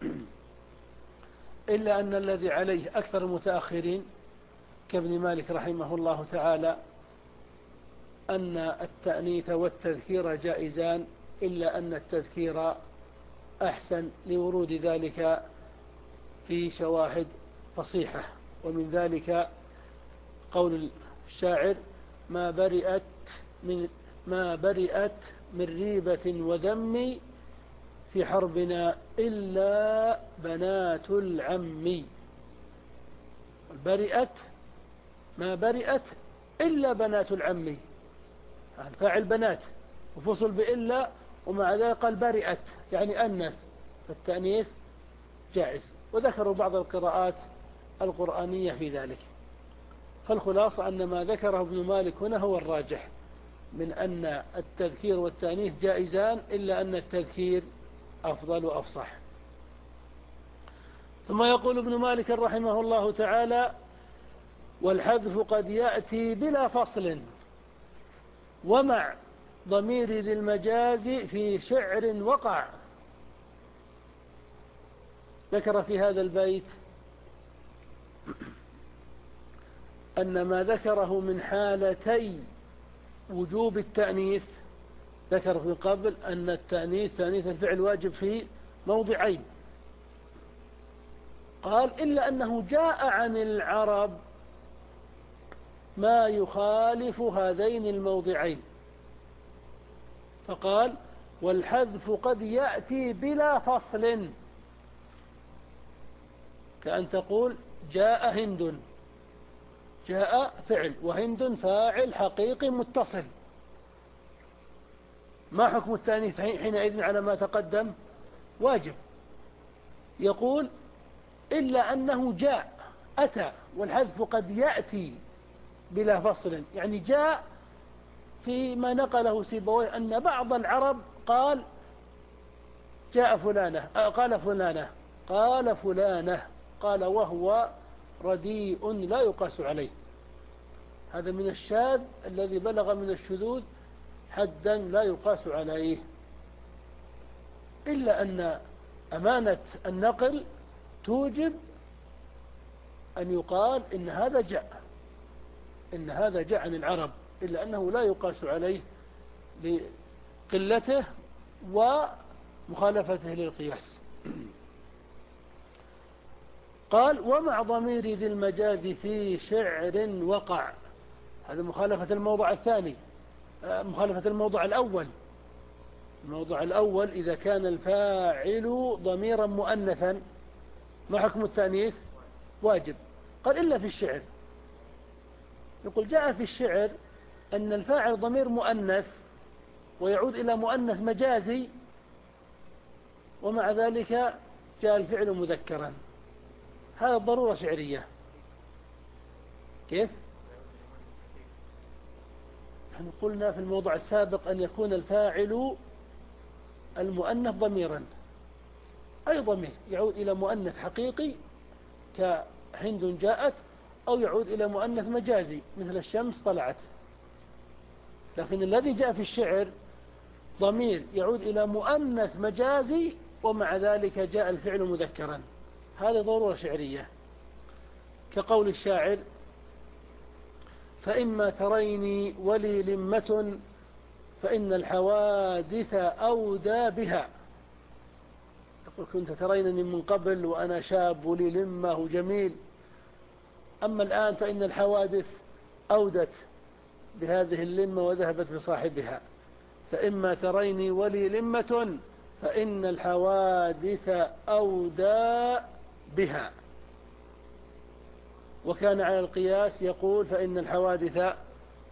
إلا أن الذي عليه أكثر المتأخرين كابن مالك رحمه الله تعالى أن التأنيث والتذكير جائزان، إلا أن التذكير أحسن لورود ذلك في شواهد فصيحة. ومن ذلك قول الشاعر: ما برئت من ما برئت من ريبة وذم في حربنا إلا بنات العم. برئت ما برئت إلا بنات العم، الفاعل بنات وفصل بإلا، ومع ذلك قال برئت يعني أنث، فالتأنيث جائز. وذكروا بعض القراءات القرآنية في ذلك. فالخلاصة أن ما ذكره ابن مالك هنا هو الراجح من أن التذكير والتأنيث جائزان، إلا أن التذكير أفضل وأفصح. ثم يقول ابن مالك رحمه الله تعالى: والحذف قد يأتي بلا فصل ومع ضمير ذي المجاز في شعر وقع. ذكر في هذا البيت أن ما ذكره من حالتي وجوب التأنيث، ذكر في قبل أن التأنيث تأنيث الفعل واجب في موضعين، قال: إلا أنه جاء عن العرب ما يخالف هذين الموضعين، فقال: والحذف قد يأتي بلا فصل، كأن تقول جاء هند، جاء فعل وهند فاعل حقيقي متصل. ما حكم التأنيث حينئذ على ما تقدم؟ واجب. يقول: إلا أنه جاء أتى، والحذف قد يأتي بلا فصل، يعني جاء فيما نقله سيبويه أن بعض العرب قال جاء فلانة، قال فلانة قال فلانة قال وهو رديء لا يقاس عليه. هذا من الشاذ الذي بلغ من الشذوذ حدا لا يقاس عليه. إلا أن أمانة النقل توجب أن يقال إن هذا جاء إن هذا جاء عن العرب، إلا أنه لا يقاس عليه لقلته ومخالفته للقياس. قال: ومع ضمير ذي المجاز في شعر وقع. هذا مخالفة الموضع الثاني، مخالفة الموضع الأول. الموضع الأول إذا كان الفاعل ضميرا مؤنثا ما حكم التأنيث؟ واجب. قال: إلا في الشعر. يقول: جاء في الشعر أن الفاعل ضمير مؤنث ويعود إلى مؤنث مجازي، ومع ذلك جاء الفعل مذكرا. هذا ضرورة شعرية. كيف؟ نحن قلنا في الموضع السابق أن يكون الفاعل المؤنث ضميرا، أي ضمير يعود إلى مؤنث حقيقي كهند جاءت، أو يعود إلى مؤنث مجازي مثل الشمس طلعت. لكن الذي جاء في الشعر ضمير يعود إلى مؤنث مجازي، ومع ذلك جاء الفعل مذكرا. هذا ضرورة شعرية، كقول الشاعر: فإما تريني ولي لمة فإن الحوادث أودى بها. يقول: كنت ترينني من قبل وأنا شاب ولي لمة وجميل، أما الآن فإن الحوادث أودت بهذه اللمة وذهبت بصاحبها. فإما تريني ولي لمة فإن الحوادث أودى بها. وكان على القياس يقول: فإن الحوادث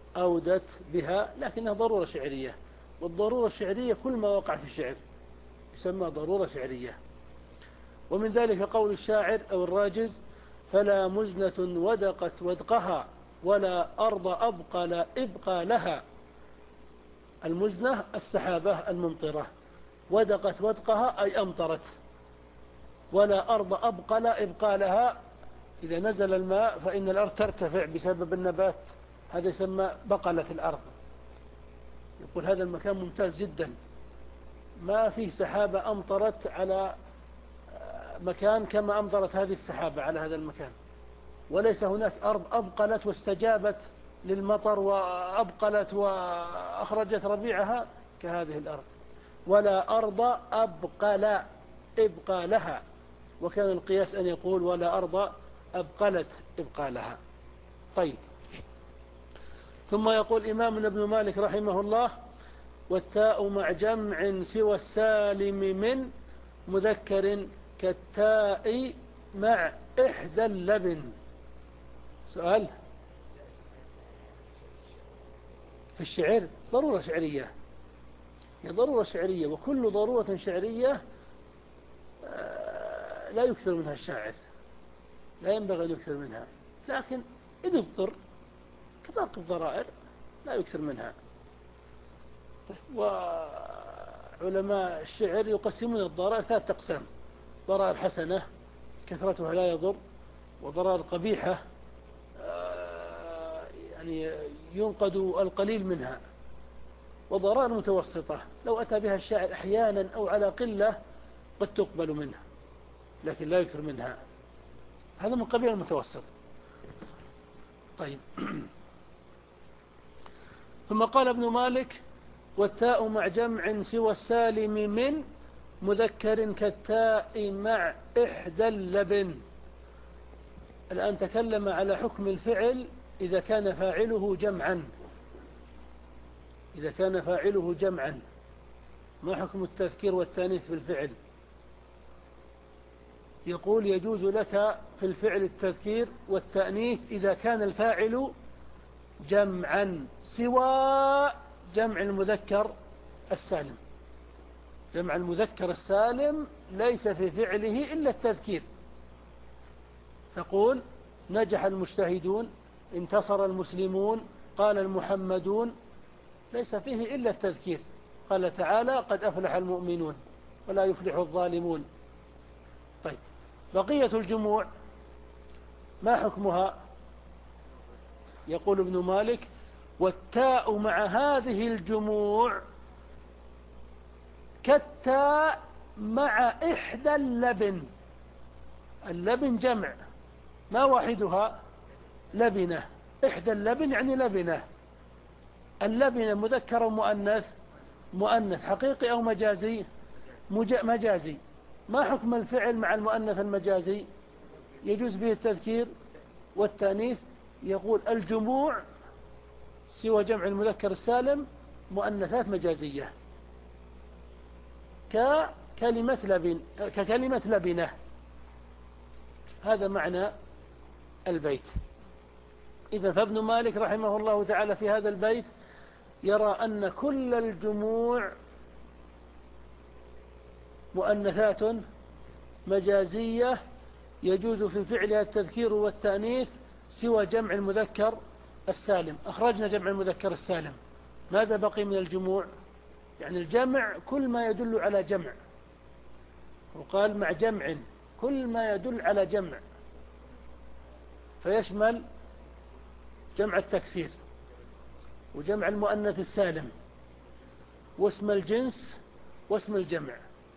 أودت بها، لكنها ضرورة شعرية، والضرورة الشعرية كل ما وقع في الشعر. يسمى ضرورة شعرية. ومن ذلك قول الشاعر أو الراجز: فلا مزنة ودقت ودقها ولا أرض أبقى لا إبقى لها. المزنة السحابة الممطرة، ودقت ودقها أي أمطرت، ولا أرض أبقى لا إبقى لها. إذا نزل الماء فإن الأرض ترتفع بسبب النبات، هذا يسمى بقلة الأرض. يقول هذا المكان ممتاز جدا، ما فيه سحابة أمطرت على مكان كما أمطرت هذه السحابة على هذا المكان، وليس هناك أرض أبقلت واستجابت للمطر وأبقلت وأخرجت ربيعها كهذه الأرض. ولا أرض أبقل إبقى لها، وكان القياس أن يقول ولا أرض أبقلت إبقى لها. طيب، ثم يقول إمامنا ابن مالك رحمه الله: والتاء مع جمع سوى السالم من مذكر كالتاء مع إحدى اللبن. سؤال في الشعر ضرورة شعرية، هي ضرورة شعرية، وكل ضرورة شعرية لا يكثر منها الشاعر، لا ينبغي أن يكثر منها، لكن إن اضطر كباقي الضرائر لا يكثر منها. وعلماء الشعر يقسمون الضرائر ثلاثة أقسام: ضرائر حسنة كثرتها لا يضر، وضرائر قبيحة يعني ينقد القليل منها، وضرائر متوسطة لو أتى بها الشاعر أحيانا أو على قلة قد تقبل منها لكن لا يكثر منها. هذا من قبيل المتوسط. طيب ثم قال ابن مالك: والتاء مع جمع سوى السالم من مذكر كالتاء مع إحدى اللبن. الآن تكلم على حكم الفعل إذا كان فاعله جمعا. إذا كان فاعله جمعا ما حكم التذكير والتانيث في الفعل؟ يقول: يجوز لك في الفعل التذكير والتأنيث إذا كان الفاعل جمعا سوى جمع المذكر السالم. جمع المذكر السالم ليس في فعله إلا التذكير. تقول: نجح المجتهدون، انتصر المسلمون، قال المحمدون، ليس فيه إلا التذكير. قال تعالى: قد أفلح المؤمنون ولا يفلح الظالمون. طيب، بقية الجموع ما حكمها؟ يقول ابن مالك: والتاء مع هذه الجموع كالتاء مع إحدى اللبن. اللبن جمع، ما واحدها؟ لبنة. إحدى اللبن يعني لبنة. اللبنة مذكر مؤنث؟ مؤنث. حقيقي أو مجازي؟ مجازي. ما حكم الفعل مع المؤنث المجازي؟ يجوز به التذكير والتانيث. يقول: الجموع سوى جمع المذكر السالم مؤنثات مجازية ككلمة لبن، ككلمة لبنة. هذا معنى البيت. إذا فابن مالك رحمه الله تعالى في هذا البيت يرى أن كل الجموع مؤنثات مجازية يجوز في فعلها التذكير والتأنيث سوى جمع المذكر السالم. أخرجنا جمع المذكر السالم، ماذا بقي من الجموع؟ يعني الجمع كل ما يدل على جمع، وقال مع جمع كل ما يدل على جمع، فيشمل جمع التكسير وجمع المؤنث السالم واسم الجنس واسم الجمع.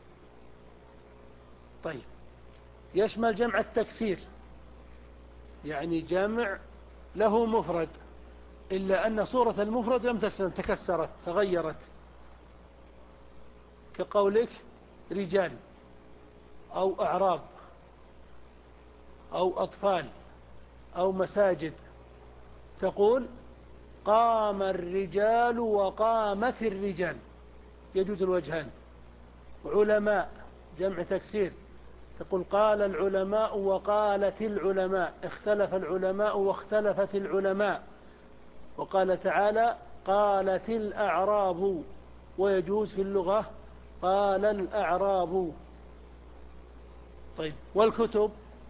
طيب، يشمل جمع التكسير يعني جمع له مفرد إلا أن صورة المفرد لم تسلم، تكسرت تغيرت، كقولك رجال أو أعراب أو أطفال أو مساجد. تقول: قام الرجال وقامت الرجال، يجوز الوجهان. علماء جمع تكسير، تقول: قال العلماء وقالت العلماء، اختلف العلماء واختلفت العلماء. وقال تعالى: قالت الأعراب. ويجوز في اللغة قال الأعراب. طيب والكتب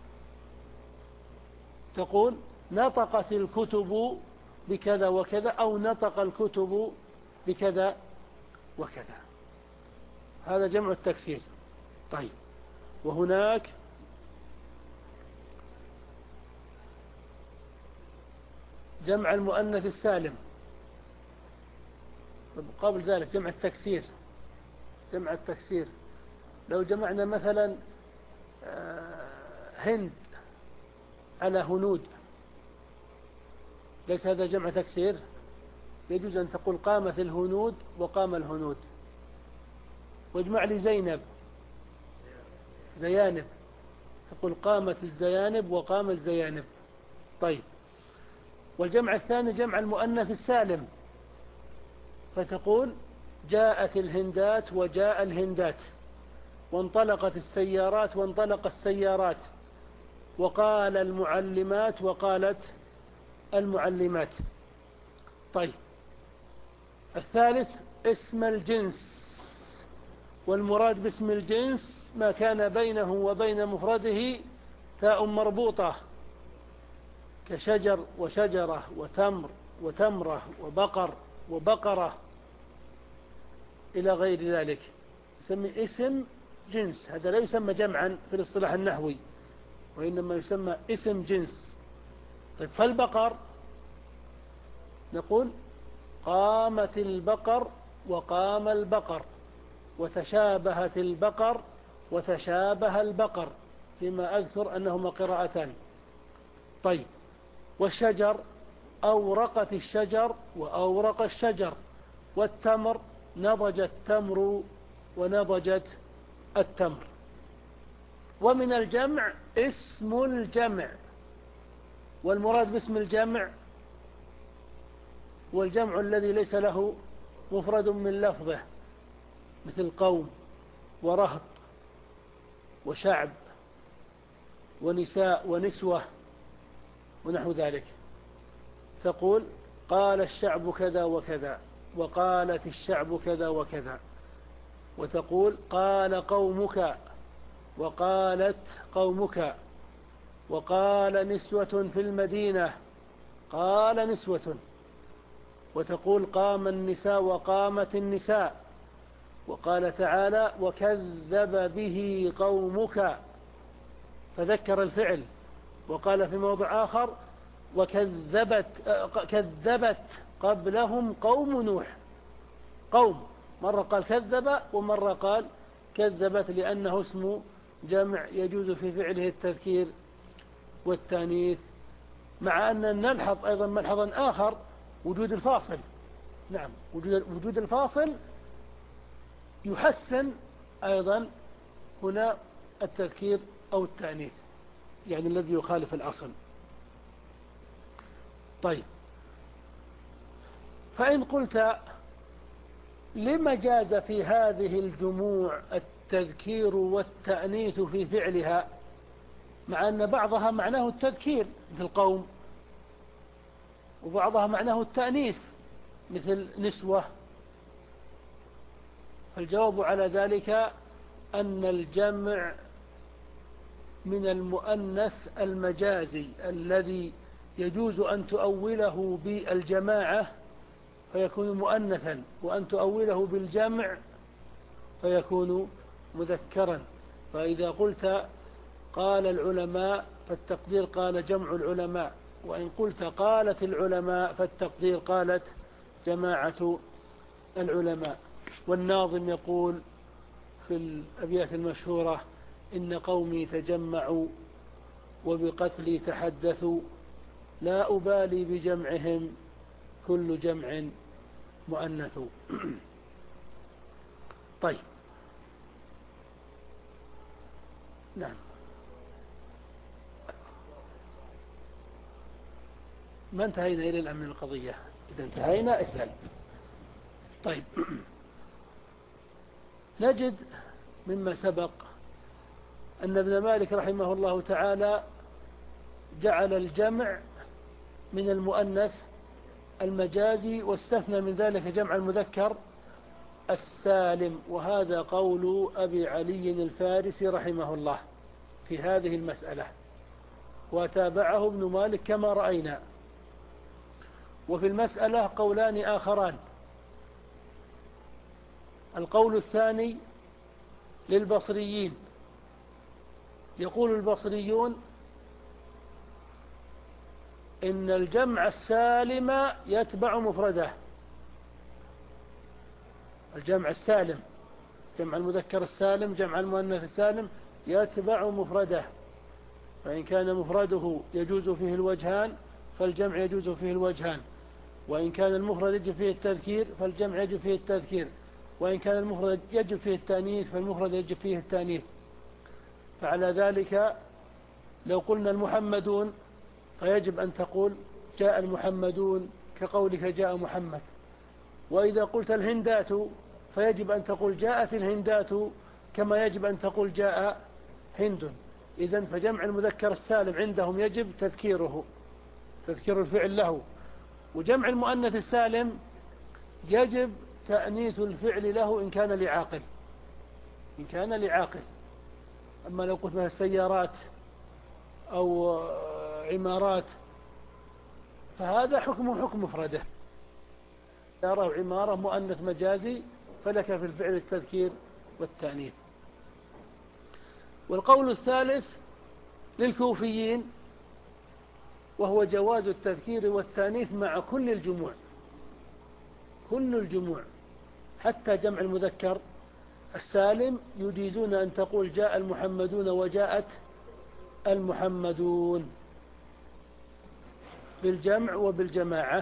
تقول نطقت الكتب بكذا وكذا، أو نطق الكتب بكذا وكذا. هذا جمع التكسير. طيب وهناك جمع المؤنث السالم. طيب قبل ذلك جمع التكسير. جمع التكسير لو جمعنا مثلا هند على هنود، ليس هذا جمع تكسير؟ يجوز أن تقول قامت الهنود وقام الهنود. واجمع لي زينب زيانب، تقول قامت الزيانب وقام الزيانب. طيب والجمع الثاني جمع المؤنث السالم، فتقول جاءت الهندات وجاء الهندات، وانطلقت السيارات وانطلق السيارات، وقال المعلمات وقالت المعلمات. طيب الثالث اسم الجنس، والمراد باسم الجنس ما كان بينه وبين مفرده تاء مربوطة، كشجر وشجرة وتمر وتمرة وبقر وبقرة إلى غير ذلك، يسمي اسم جنس. هذا لا يسمى جمعا في الاصطلاح النحوي، وإنما يسمى اسم جنس. طيب فالبقر نقول قامت البقر وقام البقر، وتشابهت البقر وتشابه البقر، فيما أذكر أنهما قراءتان. طيب والشجر أورقت الشجر وأورق الشجر، والتمر نضج التمر ونضجت التمر. ومن الجمع اسم الجمع، والمراد باسم الجمع والجمع الذي ليس له مفرد من لفظه، مثل قوم ورهط وشعب ونساء ونسوة ونحو ذلك. تقول قال الشعب كذا وكذا، وقالت الشعب كذا وكذا. وتقول قال قومك وقالت قومك، وقال نسوة في المدينة قال نسوة. وتقول قام النساء وقامت النساء. وقال تعالى وكذب به قومك، فذكر الفعل. وقال في موضع آخر وكذبت كذبت قبلهم قوم نوح. قوم مرة قال كذب ومرة قال كذبت، لأنه اسم جمع يجوز في فعله التذكير والتانيث، مع أن نلحظ أيضا ملحظا آخر، وجود الفاصل. نعم وجود الفاصل يحسن أيضا هنا التذكير أو التأنيث، يعني الذي يخالف الأصل. طيب فإن قلت لما جاز في هذه الجموع التذكير والتأنيث في فعلها، مع أن بعضها معناه التذكير مثل قوم، وبعضها معناه التأنيث مثل نسوة؟ فالجواب على ذلك أن الجمع من المؤنث المجازي الذي يجوز أن تؤوله بالجماعة فيكون مؤنثا، وأن تؤوله بالجمع فيكون مذكرا. فإذا قلت قال العلماء فالتقدير قال جمع العلماء، وإن قلت قالت العلماء فالتقدير قالت جماعة العلماء. والناظم يقول في الأبيات المشهورة إن قومي تجمعوا وبقتلي تحدثوا، لا أبالي بجمعهم كل جمع مؤنث. طيب نعم ما انتهينا إلى الآن من القضية؟ إذا انتهينا اسأل. طيب نجد مما سبق أن ابن مالك رحمه الله تعالى جعل الجمع من المؤنث المجازي، واستثنى من ذلك جمع المذكر السالم، وهذا قول أبي علي الفارسي رحمه الله في هذه المسألة، وتابعه ابن مالك كما رأينا. وفي المسألة قولان آخران. القول الثاني للبصريين، يقول البصريون إن الجمع السالم يتبع مفرده. الجمع السالم، جمع المذكر السالم، جمع المؤنث السالم، يتبع مفرده، فإن كان مفرده يجوز فيه الوجهان فالجمع يجوز فيه الوجهان، وإن كان المفرد يجب فيه التذكير فالجمع يجب فيه التذكير، وإن كان المفرد يجب فيه التانيث فالمفرد يجب فيه التانيث. فعلى ذلك لو قلنا المحمدون فيجب أن تقول جاء المحمدون كقولك جاء محمد. وإذا قلت الهندات فيجب أن تقول جاءت الهندات كما يجب أن تقول جاء هند. إذن فجمع المذكر السالم عندهم يجب تذكيره، تذكير الفعل له. وجمع المؤنث السالم يجب تأنيث الفعل له إن كان لعاقل، إن كان لعاقل. أما لو قلت مثلا السيارات أو عمارات فهذا حكمه حكم مفرده. سيارة وعمارة مؤنث مجازي فلك في الفعل التذكير والتأنيث. والقول الثالث للكوفيين، وهو جواز التذكير والتأنيث مع كل الجموع، كل الجموع حتى جمع المذكر السالم يجيزون أن تقول جاء المحمدون وجاءت المحمدون بالجمع وبالجماعة.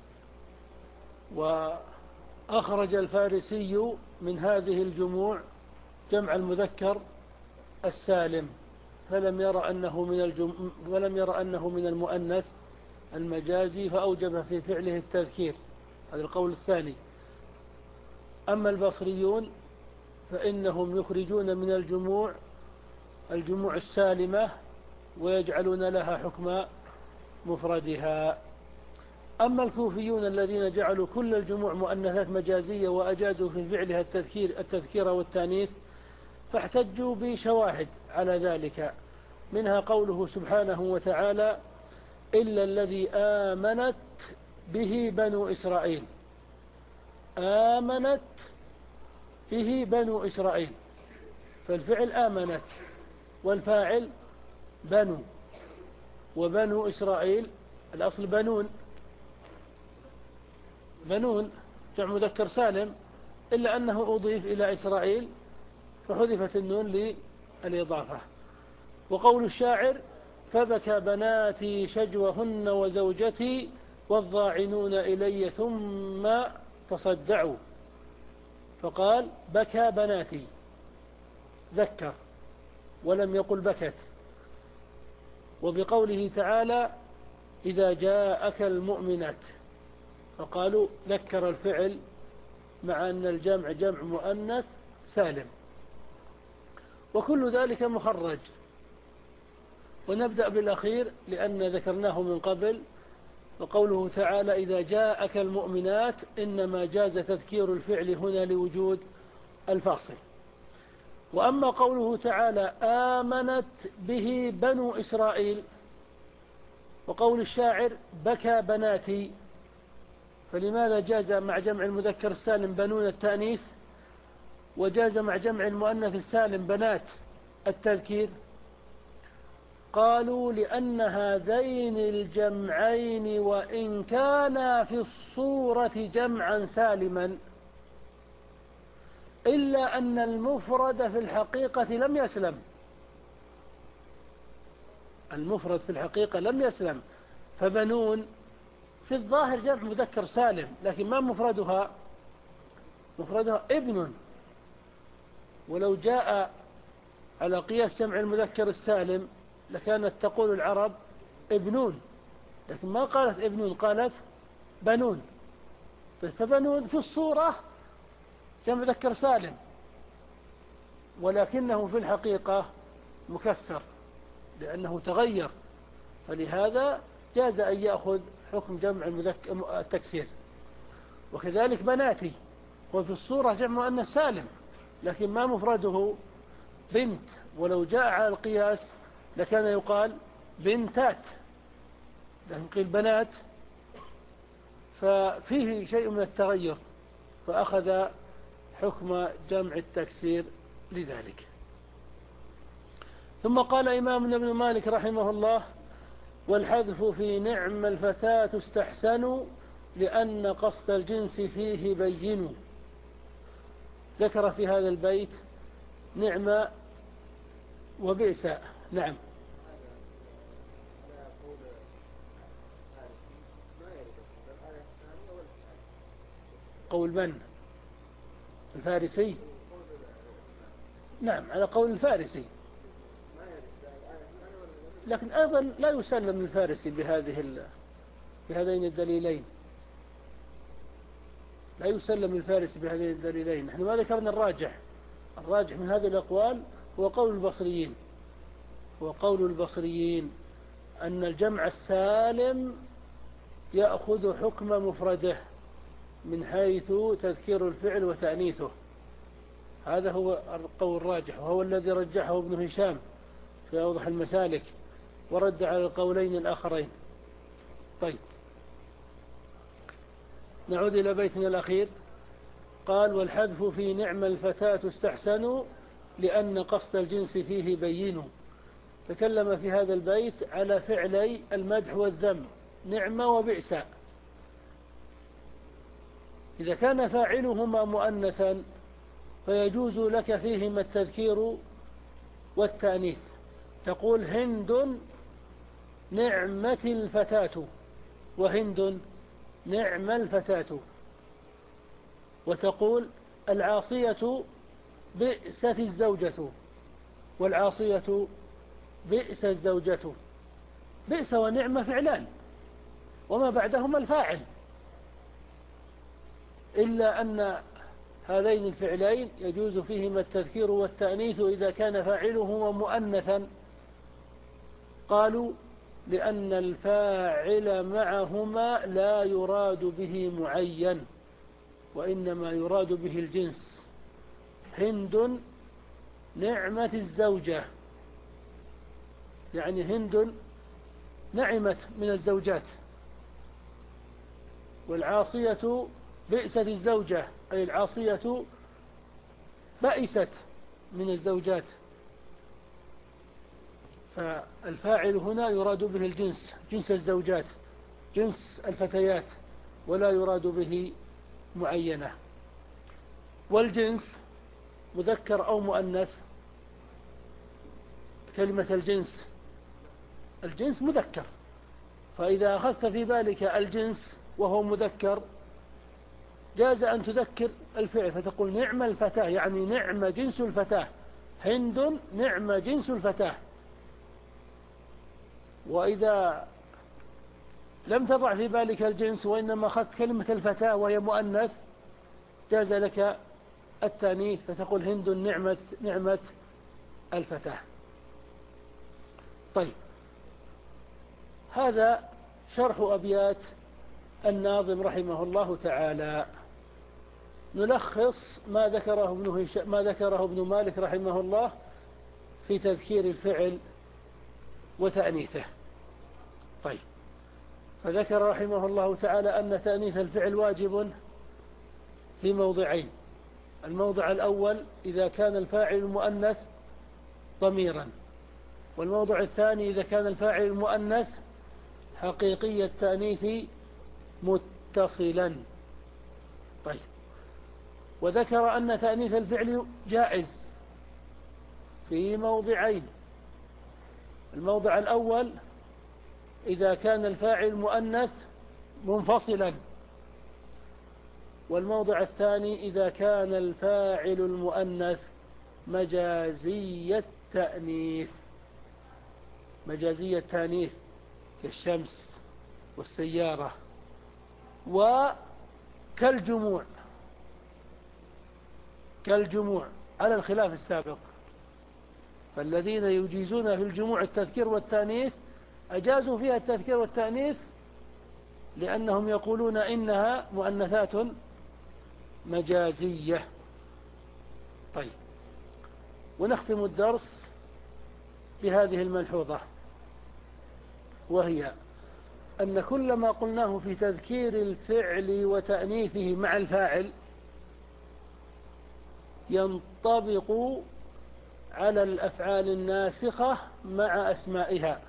وأخرج الفارسي من هذه الجموع جمع المذكر السالم، فلم يرى أنه من الجم... ولم يرى أنه من المؤنث المجازي فأوجب في فعله التذكير. هذا القول الثاني. أما البصريون فإنهم يخرجون من الجموع الجموع السالمة ويجعلون لها حكم مفردها. أما الكوفيون الذين جعلوا كل الجموع مؤنثات مجازية وأجازوا في فعلها التذكير التذكير والتانيث فاحتجوا بشواهد على ذلك، منها قوله سبحانه وتعالى إلا الذي آمنت به بنو إسرائيل. آمنت به بنو إسرائيل، فالفعل آمنت والفاعل بنو، وبنو إسرائيل الأصل بنون، بنون جمع مذكر سالم، إلا أنه أضيف إلى إسرائيل فحذفت النون للإضافة. وقول الشاعر فبكى بناتي شجوهن وزوجتي والضاعنون إلي ثم تصدعوا، فقال بكى بناتي، ذكر ولم يقل بكت. وبقوله تعالى إذا جاءك المؤمنات فقالوا ذكر الفعل مع أن الجمع جمع مؤنث سالم. وكل ذلك مخرج. ونبدأ بالأخير لأن ذكرناه من قبل. وقوله تعالى إذا جاءك المؤمنات إنما جاز تذكير الفعل هنا لوجود الفاصل. وأما قوله تعالى آمنت به بنو إسرائيل، وقول الشاعر بكى بناتي، فلماذا جاز مع جمع المذكر السالم بنون التأنيث وجاز مع جمع المؤنث السالم بنات التذكير؟ قالوا لأن هذين الجمعين وإن كانا في الصورة جمعا سالما إلا أن المفرد في الحقيقة لم يسلم. المفرد في الحقيقة لم يسلم. فبنون في الظاهر جمع مذكر سالم، لكن ما مفردها؟ مفردها ابن. ولو جاء على قياس جمع المذكر السالم لكانت تقول العرب ابنون، لكن ما قالت ابنون، قالت بنون. فبنون في الصورة جمع مذكر سالم ولكنه في الحقيقة مكسر لأنه تغير، فلهذا جاز أن يأخذ حكم جمع المذكر التكسير. وكذلك بناتي وفي الصورة جمع مؤنث سالم، لكن ما مفرده بنت، ولو جاء على القياس لكان يقال بنتات، لكن قيل بنات، ففيه شيء من التغير، فأخذ حكم جمع التكسير لذلك. ثم قال إمامنا ابن مالك رحمه الله: والحذف في نعم الفتاة استحسن لأن قصد الجنس فيه بين. ذكر في هذا البيت نعم وبئس. نعم. قول من؟ الفارسي. نعم، على قول الفارسي، لكن أيضا لا يسلم الفارسي بهذه ال... بهذين الدليلين، لا يسلم الفارسي بهذين الدليلين. نحن ما ذكرنا الراجح، الراجح من هذه الأقوال هو قول البصريين، هو قول البصريين أن الجمع السالم يأخذ حكم مفرده من حيث تذكير الفعل وتأنيثه. هذا هو القول الراجح، وهو الذي رجحه ابن هشام في أوضح المسالك، ورد على القولين الآخرين. طيب، نعود إلى بيتنا الأخير. قال: والحذف في نعم الفتاة استحسن لأن قصد الجنس فيه بين. تكلم في هذا البيت على فعلي المدح والذم، نعم وبئس. إذا كان فاعلهما مؤنثا فيجوز لك فيهما التذكير والتأنيث، تقول هند نعمة الفتاة، وهند نعم الفتاة، وتقول العاصية بئست الزوجة، والعاصية بئس الزوجة. بئس ونعمة فعلان، وما بعدهما الفاعل، إلا أن هذين الفعلين يجوز فيهما التذكير والتأنيث إذا كان فاعلهما مؤنثا. قالوا لأن الفاعل معهما لا يراد به معين، وإنما يراد به الجنس. هند نعمة الزوجة، يعني هند نعمت من الزوجات، والعاصية بئست الزوجة، أي العاصية بئست من الزوجات. فالفاعل هنا يراد به الجنس، جنس الزوجات، جنس الفتيات، ولا يراد به معينة. والجنس مذكر أو مؤنث؟ كلمة الجنس، الجنس مذكر، فإذا أخذت في بالك الجنس وهو مذكر جاز أن تذكر الفعل فتقول نعم الفتاة، يعني نعم جنس الفتاة، هند نعم جنس الفتاة. وإذا لم تضع في بالك الجنس وإنما أخذت كلمة الفتاة وهي مؤنث جاز لك التانيث فتقول هند نعمة نعمة الفتاة. طيب، هذا شرح أبيات الناظم رحمه الله تعالى. نلخص ما ذكره ابن هشام ما ذكره ابن مالك رحمه الله في تذكير الفعل وتأنيثه. طيب، فذكر رحمه الله تعالى أن تأنيث الفعل واجب في موضعين. الموضع الأول إذا كان الفاعل المؤنث ضميرا، والموضع الثاني إذا كان الفاعل المؤنث حقيقي التأنيث متصلا. طيب، وذكر أن تأنيث الفعل جائز في موضعين. الموضع الأول إذا كان الفاعل المؤنث منفصلا، والموضع الثاني إذا كان الفاعل المؤنث مجازي التأنيث، مجازي التأنيث كالشمس والسيارة وكالجموع، كالجموع على الخلاف السابق. فالذين يجيزون في الجموع التذكير والتأنيث أجازوا فيها التذكير والتأنيث لأنهم يقولون إنها مؤنثات مجازية. طيب، ونختم الدرس بهذه الملحوظة، وهي أن كل ما قلناه في تذكير الفعل وتأنيثه مع الفاعل ينطبق على الأفعال الناسخة مع أسمائها.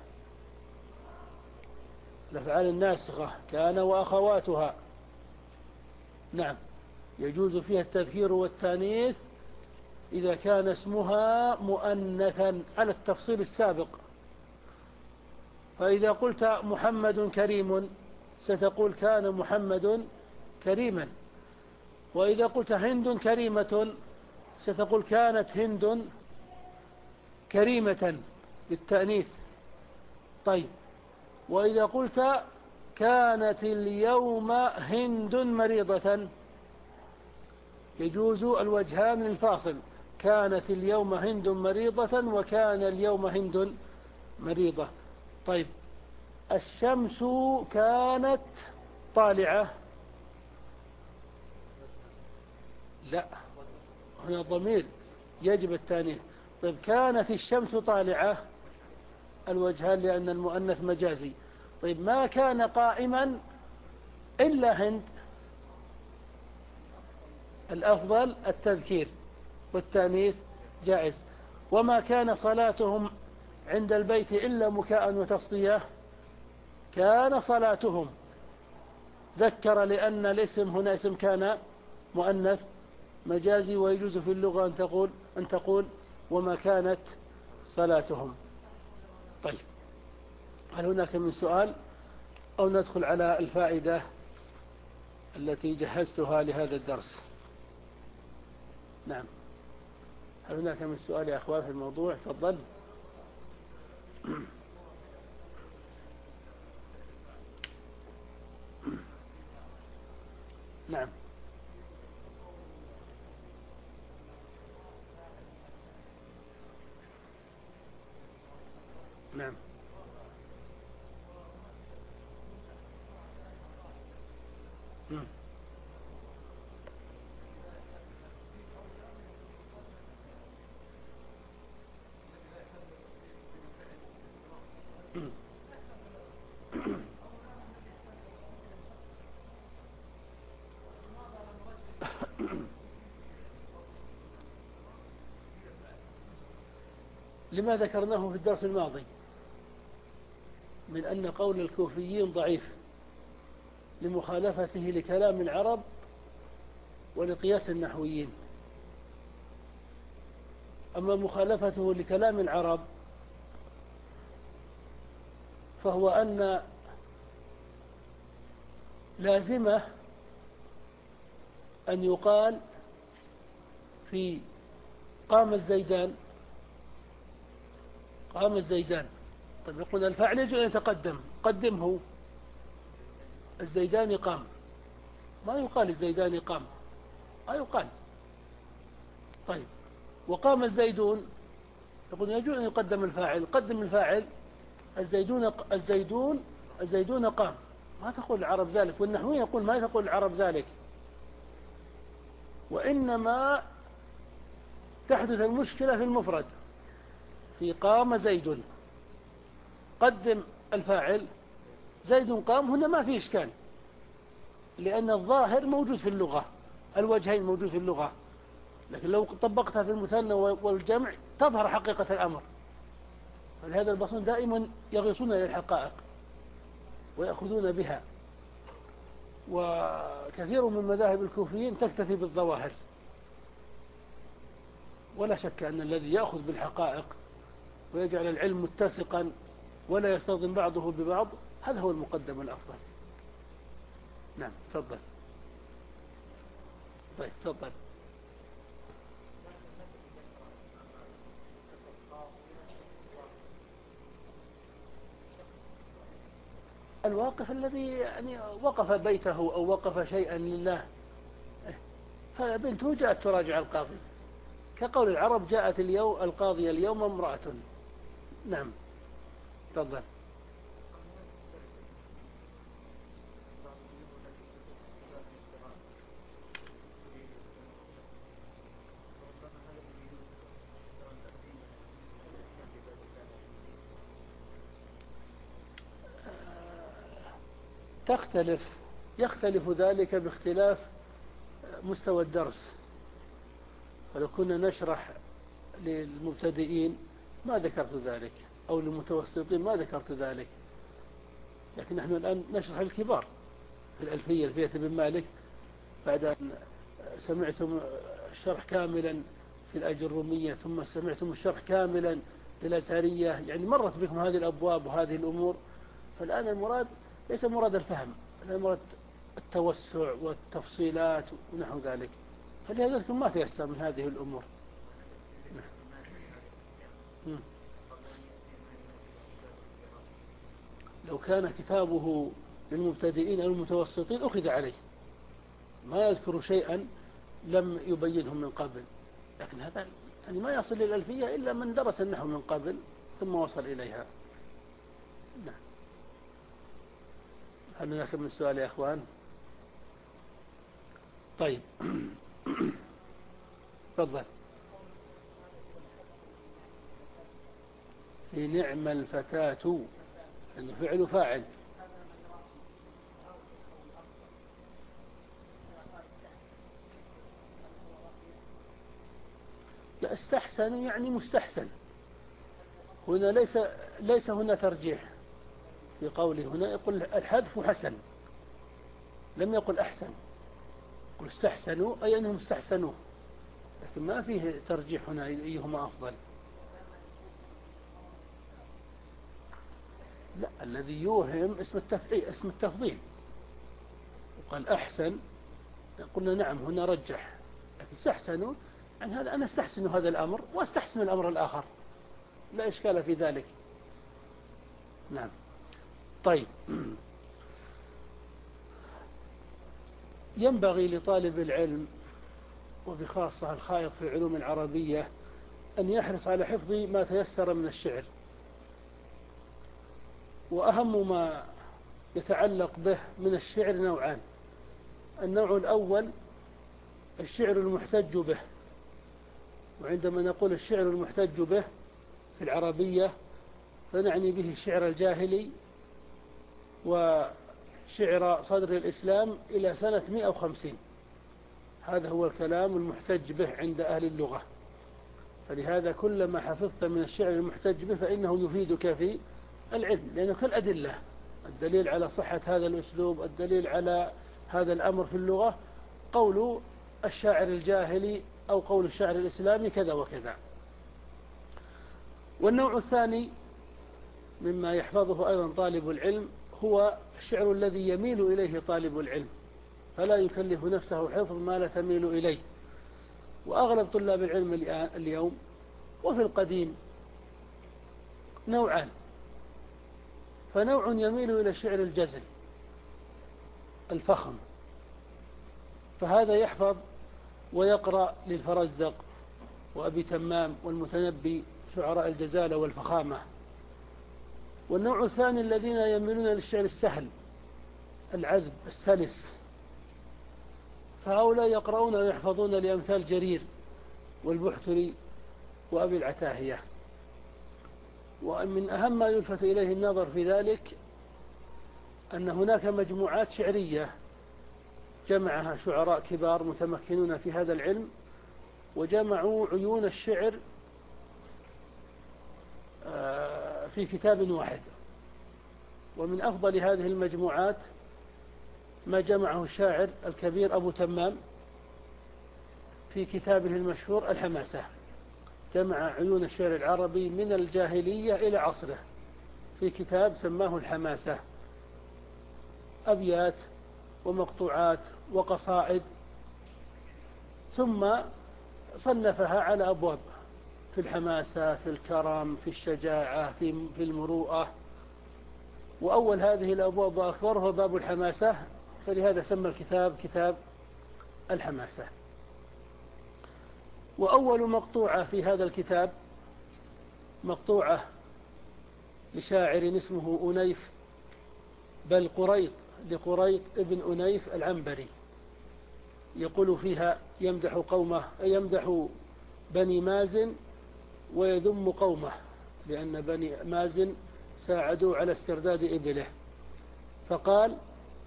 الأفعال الناسخة كان وأخواتها، نعم، يجوز فيها التذكير والتانيث إذا كان اسمها مؤنثا على التفصيل السابق. فإذا قلت محمد كريم ستقول كان محمد كريما، وإذا قلت هند كريمة ستقول كانت هند كريمة بالتأنيث. طيب، وإذا قلت كانت اليوم هند مريضة يجوز الوجهان الفاصل، كانت اليوم هند مريضة وكان اليوم هند مريضة. طيب، الشمس كانت طالعة، لا، هنا ضمير يجب التانيث. طيب، كانت الشمس طالعة الوجهان لأن المؤنث مجازي. طيب، ما كان قائما إلا هند، الأفضل التذكير والتانيث جائز. وما كان صلاتهم عند البيت إلا مكاء وتصدية كان صلاتهم، ذكر لأن الاسم هنا اسم كان مؤنث مجازي، ويجوز في اللغة أن تقول أن تقول وما كانت صلاتهم. طيب، هل هناك من سؤال أو ندخل على الفائدة التي جهزتها لهذا الدرس؟ نعم، هل هناك من سؤال يا أخوان في الموضوع؟ تفضل. نعم. نعم. مم. مم. لما ذكرناه في الدرس الماضي من أن قول الكوفيين ضعيف لمخالفته لكلام العرب ولقياس النحويين. أما مخالفته لكلام العرب فهو أن لازمه أن يقال في قام الزيدان، قام الزيدان. طيب، يقول الفاعل يجب أن يتقدم، قدمه الزيدان قام، ما يقال الزيدان قام، ما يقال. طيب، وقام الزيدون يقول يجب أن يقدم الفاعل، قدم الفاعل الزيدون الزيدون الزيدون قام، ما تقول العرب ذلك، والنحوي يقول ما تقول العرب ذلك. وإنما تحدث المشكلة في المفرد، في قام زيد، قدم الفاعل زيد قام، هنا ما في إشكال لأن الظاهر موجود في اللغة، الوجهين موجود في اللغة. لكن لو طبقتها في المثنى والجمع تظهر حقيقة الأمر. فلهذا البصريون دائما يغيصون إلى الحقائق ويأخذون بها، وكثير من مذاهب الكوفيين تكتفي بالظواهر. ولا شك أن الذي يأخذ بالحقائق ويجعل العلم متسقا ولا يصطدم بعضه ببعض هذا هو المقدم الأفضل. نعم، تفضل. طيب، تفضل. الواقف الذي يعني وقف بيته أو وقف شيئا لله، فبنته جاءت تراجع القاضي، كقول العرب جاءت اليوم القاضية اليوم امرأة. نعم، تفضل. تختلف يختلف ذلك باختلاف مستوى الدرس. فلو كنا نشرح للمبتدئين ما ذكرت ذلك، أو للمتوسطين ما ذكرت ذلك، لكن نحن الآن نشرح الكبار في الألفية الفية بن مالك، بعد أن سمعتم الشرح كاملا في الأجرومية ثم سمعتم الشرح كاملا في الأزهرية، يعني مرت بكم هذه الأبواب وهذه الأمور. فالآن المراد ليس مراد الفهم، المراد التوسع والتفصيلات ونحو ذلك، فلهذا ما تيسر من هذه الأمور. لو كان كتابه للمبتدئين أو المتوسطين أخذ عليه، ما يذكر شيئا لم يبينه من قبل، لكن هذا يعني ما يصل للألفية إلا من درس النحو من قبل ثم وصل إليها. نعم. هل هناك من السؤال يا أخوان؟ طيب. تفضل. في نعم الفتاة، أنه فعل فاعل. لا، استحسن يعني مستحسن. هنا ليس ليس هنا ترجيح في قوله، هنا يقول الحذف حسن، لم يقل أحسن، يقول استحسنوا أي أنهم استحسنوه، لكن ما فيه ترجيح هنا أيهما أفضل. لا، الذي يوهم اسم التفعيل اسم التفضيل، وقال أحسن قلنا نعم هنا رجح، لكن استحسنوا يعني هذا أنا استحسن هذا الأمر واستحسن الأمر الآخر، لا إشكال في ذلك. نعم. طيب. ينبغي لطالب العلم وبخاصة الخائض في العلوم العربية أن يحرص على حفظ ما تيسر من الشعر، وأهم ما يتعلق به من الشعر نوعان. النوع الأول الشعر المحتج به، وعندما نقول الشعر المحتج به في العربية فنعني به الشعر الجاهلي وشعر صدر الإسلام إلى سنة مئة وخمسين، هذا هو الكلام المحتج به عند أهل اللغة. فلهذا كلما حفظت من الشعر المحتج به فإنه يفيدك في العلم، لأنه كالأدلة، الدليل على صحة هذا الأسلوب، الدليل على هذا الأمر في اللغة، قول الشاعر الجاهلي أو قول الشاعر الإسلامي كذا وكذا. والنوع الثاني مما يحفظه أيضا طالب العلم هو الشعر الذي يميل إليه طالب العلم، فلا يكلف نفسه حفظ ما لا تميل إليه. وأغلب طلاب العلم اليوم وفي القديم نوعان، فنوع يميل إلى الشعر الجزل الفخم، فهذا يحفظ ويقرأ للفرزدق وأبي تمام والمتنبي شعراء الجزالة والفخامة. والنوع الثاني الذين يميلون للشعر السهل العذب السلس، فهؤلاء يقرؤون ويحفظون لأمثال جرير والبحتري وأبي العتاهية. ومن أهم ما يلفت إليه النظر في ذلك أن هناك مجموعات شعرية جمعها شعراء كبار متمكنون في هذا العلم، وجمعوا عيون الشعر في كتاب واحد. ومن أفضل هذه المجموعات ما جمعه الشاعر الكبير أبو تمام في كتابه المشهور الحماسة، جمع عيون الشعر العربي من الجاهلية إلى عصره في كتاب سماه الحماسة، أبيات ومقطوعات وقصائد، ثم صنفها على أبواب، في الحماسة، في الكرم، في الشجاعة، في في المروءة. وأول هذه الأبواب وأكبرها باب الحماسة، فلهذا سمى الكتاب كتاب الحماسة. وأول مقطوعة في هذا الكتاب مقطوعة لشاعر اسمه أنيف، بل قريط، لقريط ابن أنيف العنبري، يقول فيها يمدح قومه، يمدح بني مازن ويذم قومه، لأن بني مازن ساعدوا على استرداد إبله. فقال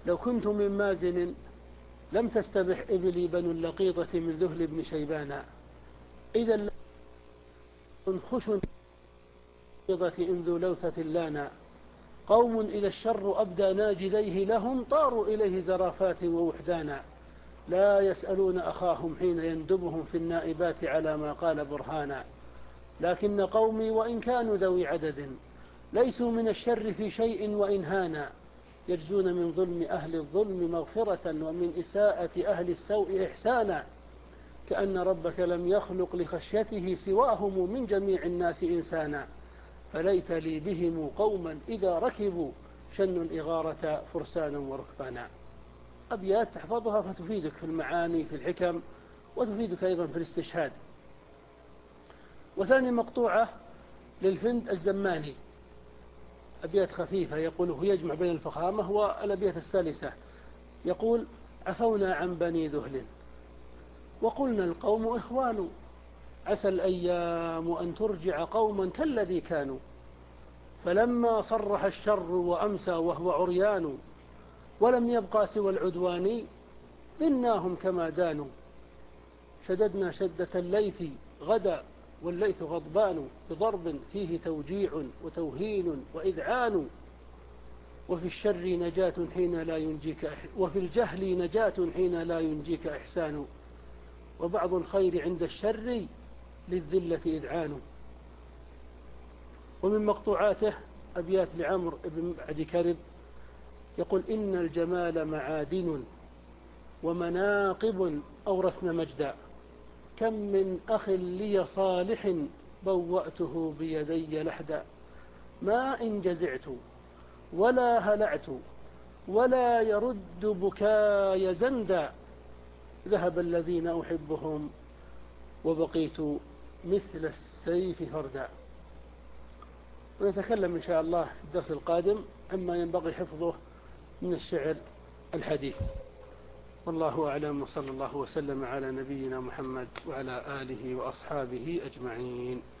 لو كنت من مازن لم تستبح إبلي بنو اللقيطة من ذهل بن شيبان، إذا خش إن ذو لوثة لانا، قوم إذا الشر أبدى ناجذيه لهم طاروا إليه زرافات ووحدانا، لا يسألون أخاهم حين يندبهم في النائبات على ما قال برهانا، لكن قومي وإن كانوا ذوي عدد ليسوا من الشر في شيء وإن هانا، يجزون من ظلم أهل الظلم مغفرة ومن إساءة أهل السوء إحسانا، كأن ربك لم يخلق لخشيته سواهم من جميع الناس إنسانا، فليت لي بهم قوما إذا ركبوا شنوا الإغارة فرسانا وركبانا. أبيات تحفظها فتفيدك في المعاني في الحكم وتفيدك أيضا في الاستشهاد. وثاني مقطوعة للفند الزماني، أبيات خفيفة يقول هو يجمع بين الفخامة والأبيات السلسة، يقول عفونا عن بني ذهل وقلنا القوم إخوان، عسى الأيام أن ترجع قوما كالذي كانوا، فلما صرح الشر وأمسى وهو عريان، ولم يبقى سوى العدوان ذناهم كما دانوا، شددنا شدة الليث غدا والليث غضبان، بضرب فيه توجيع وتوهين وإذعان، وفي الشر نجاة حين لا ينجيك وفي الجهل نجاة حين لا ينجيك إحسان، وبعض الخير عند الشر للذلة إذعان. ومن مقطوعاته أبيات لعمر بن معد كرب، يقول إن الجمال معادن ومناقب أورثن مجدا، كم من أخ لي صالح بوأته بيدي لحدا، ما إن جزعت ولا هلعت ولا يرد بكاي زندا، ذهب الذين أحبهم وبقيت مثل السيف فردا. ونتكلم إن شاء الله في الدرس القادم عما ينبغي حفظه من الشعر الحديث. والله أعلم، وصلى الله وسلم على نبينا محمد وعلى آله وأصحابه أجمعين.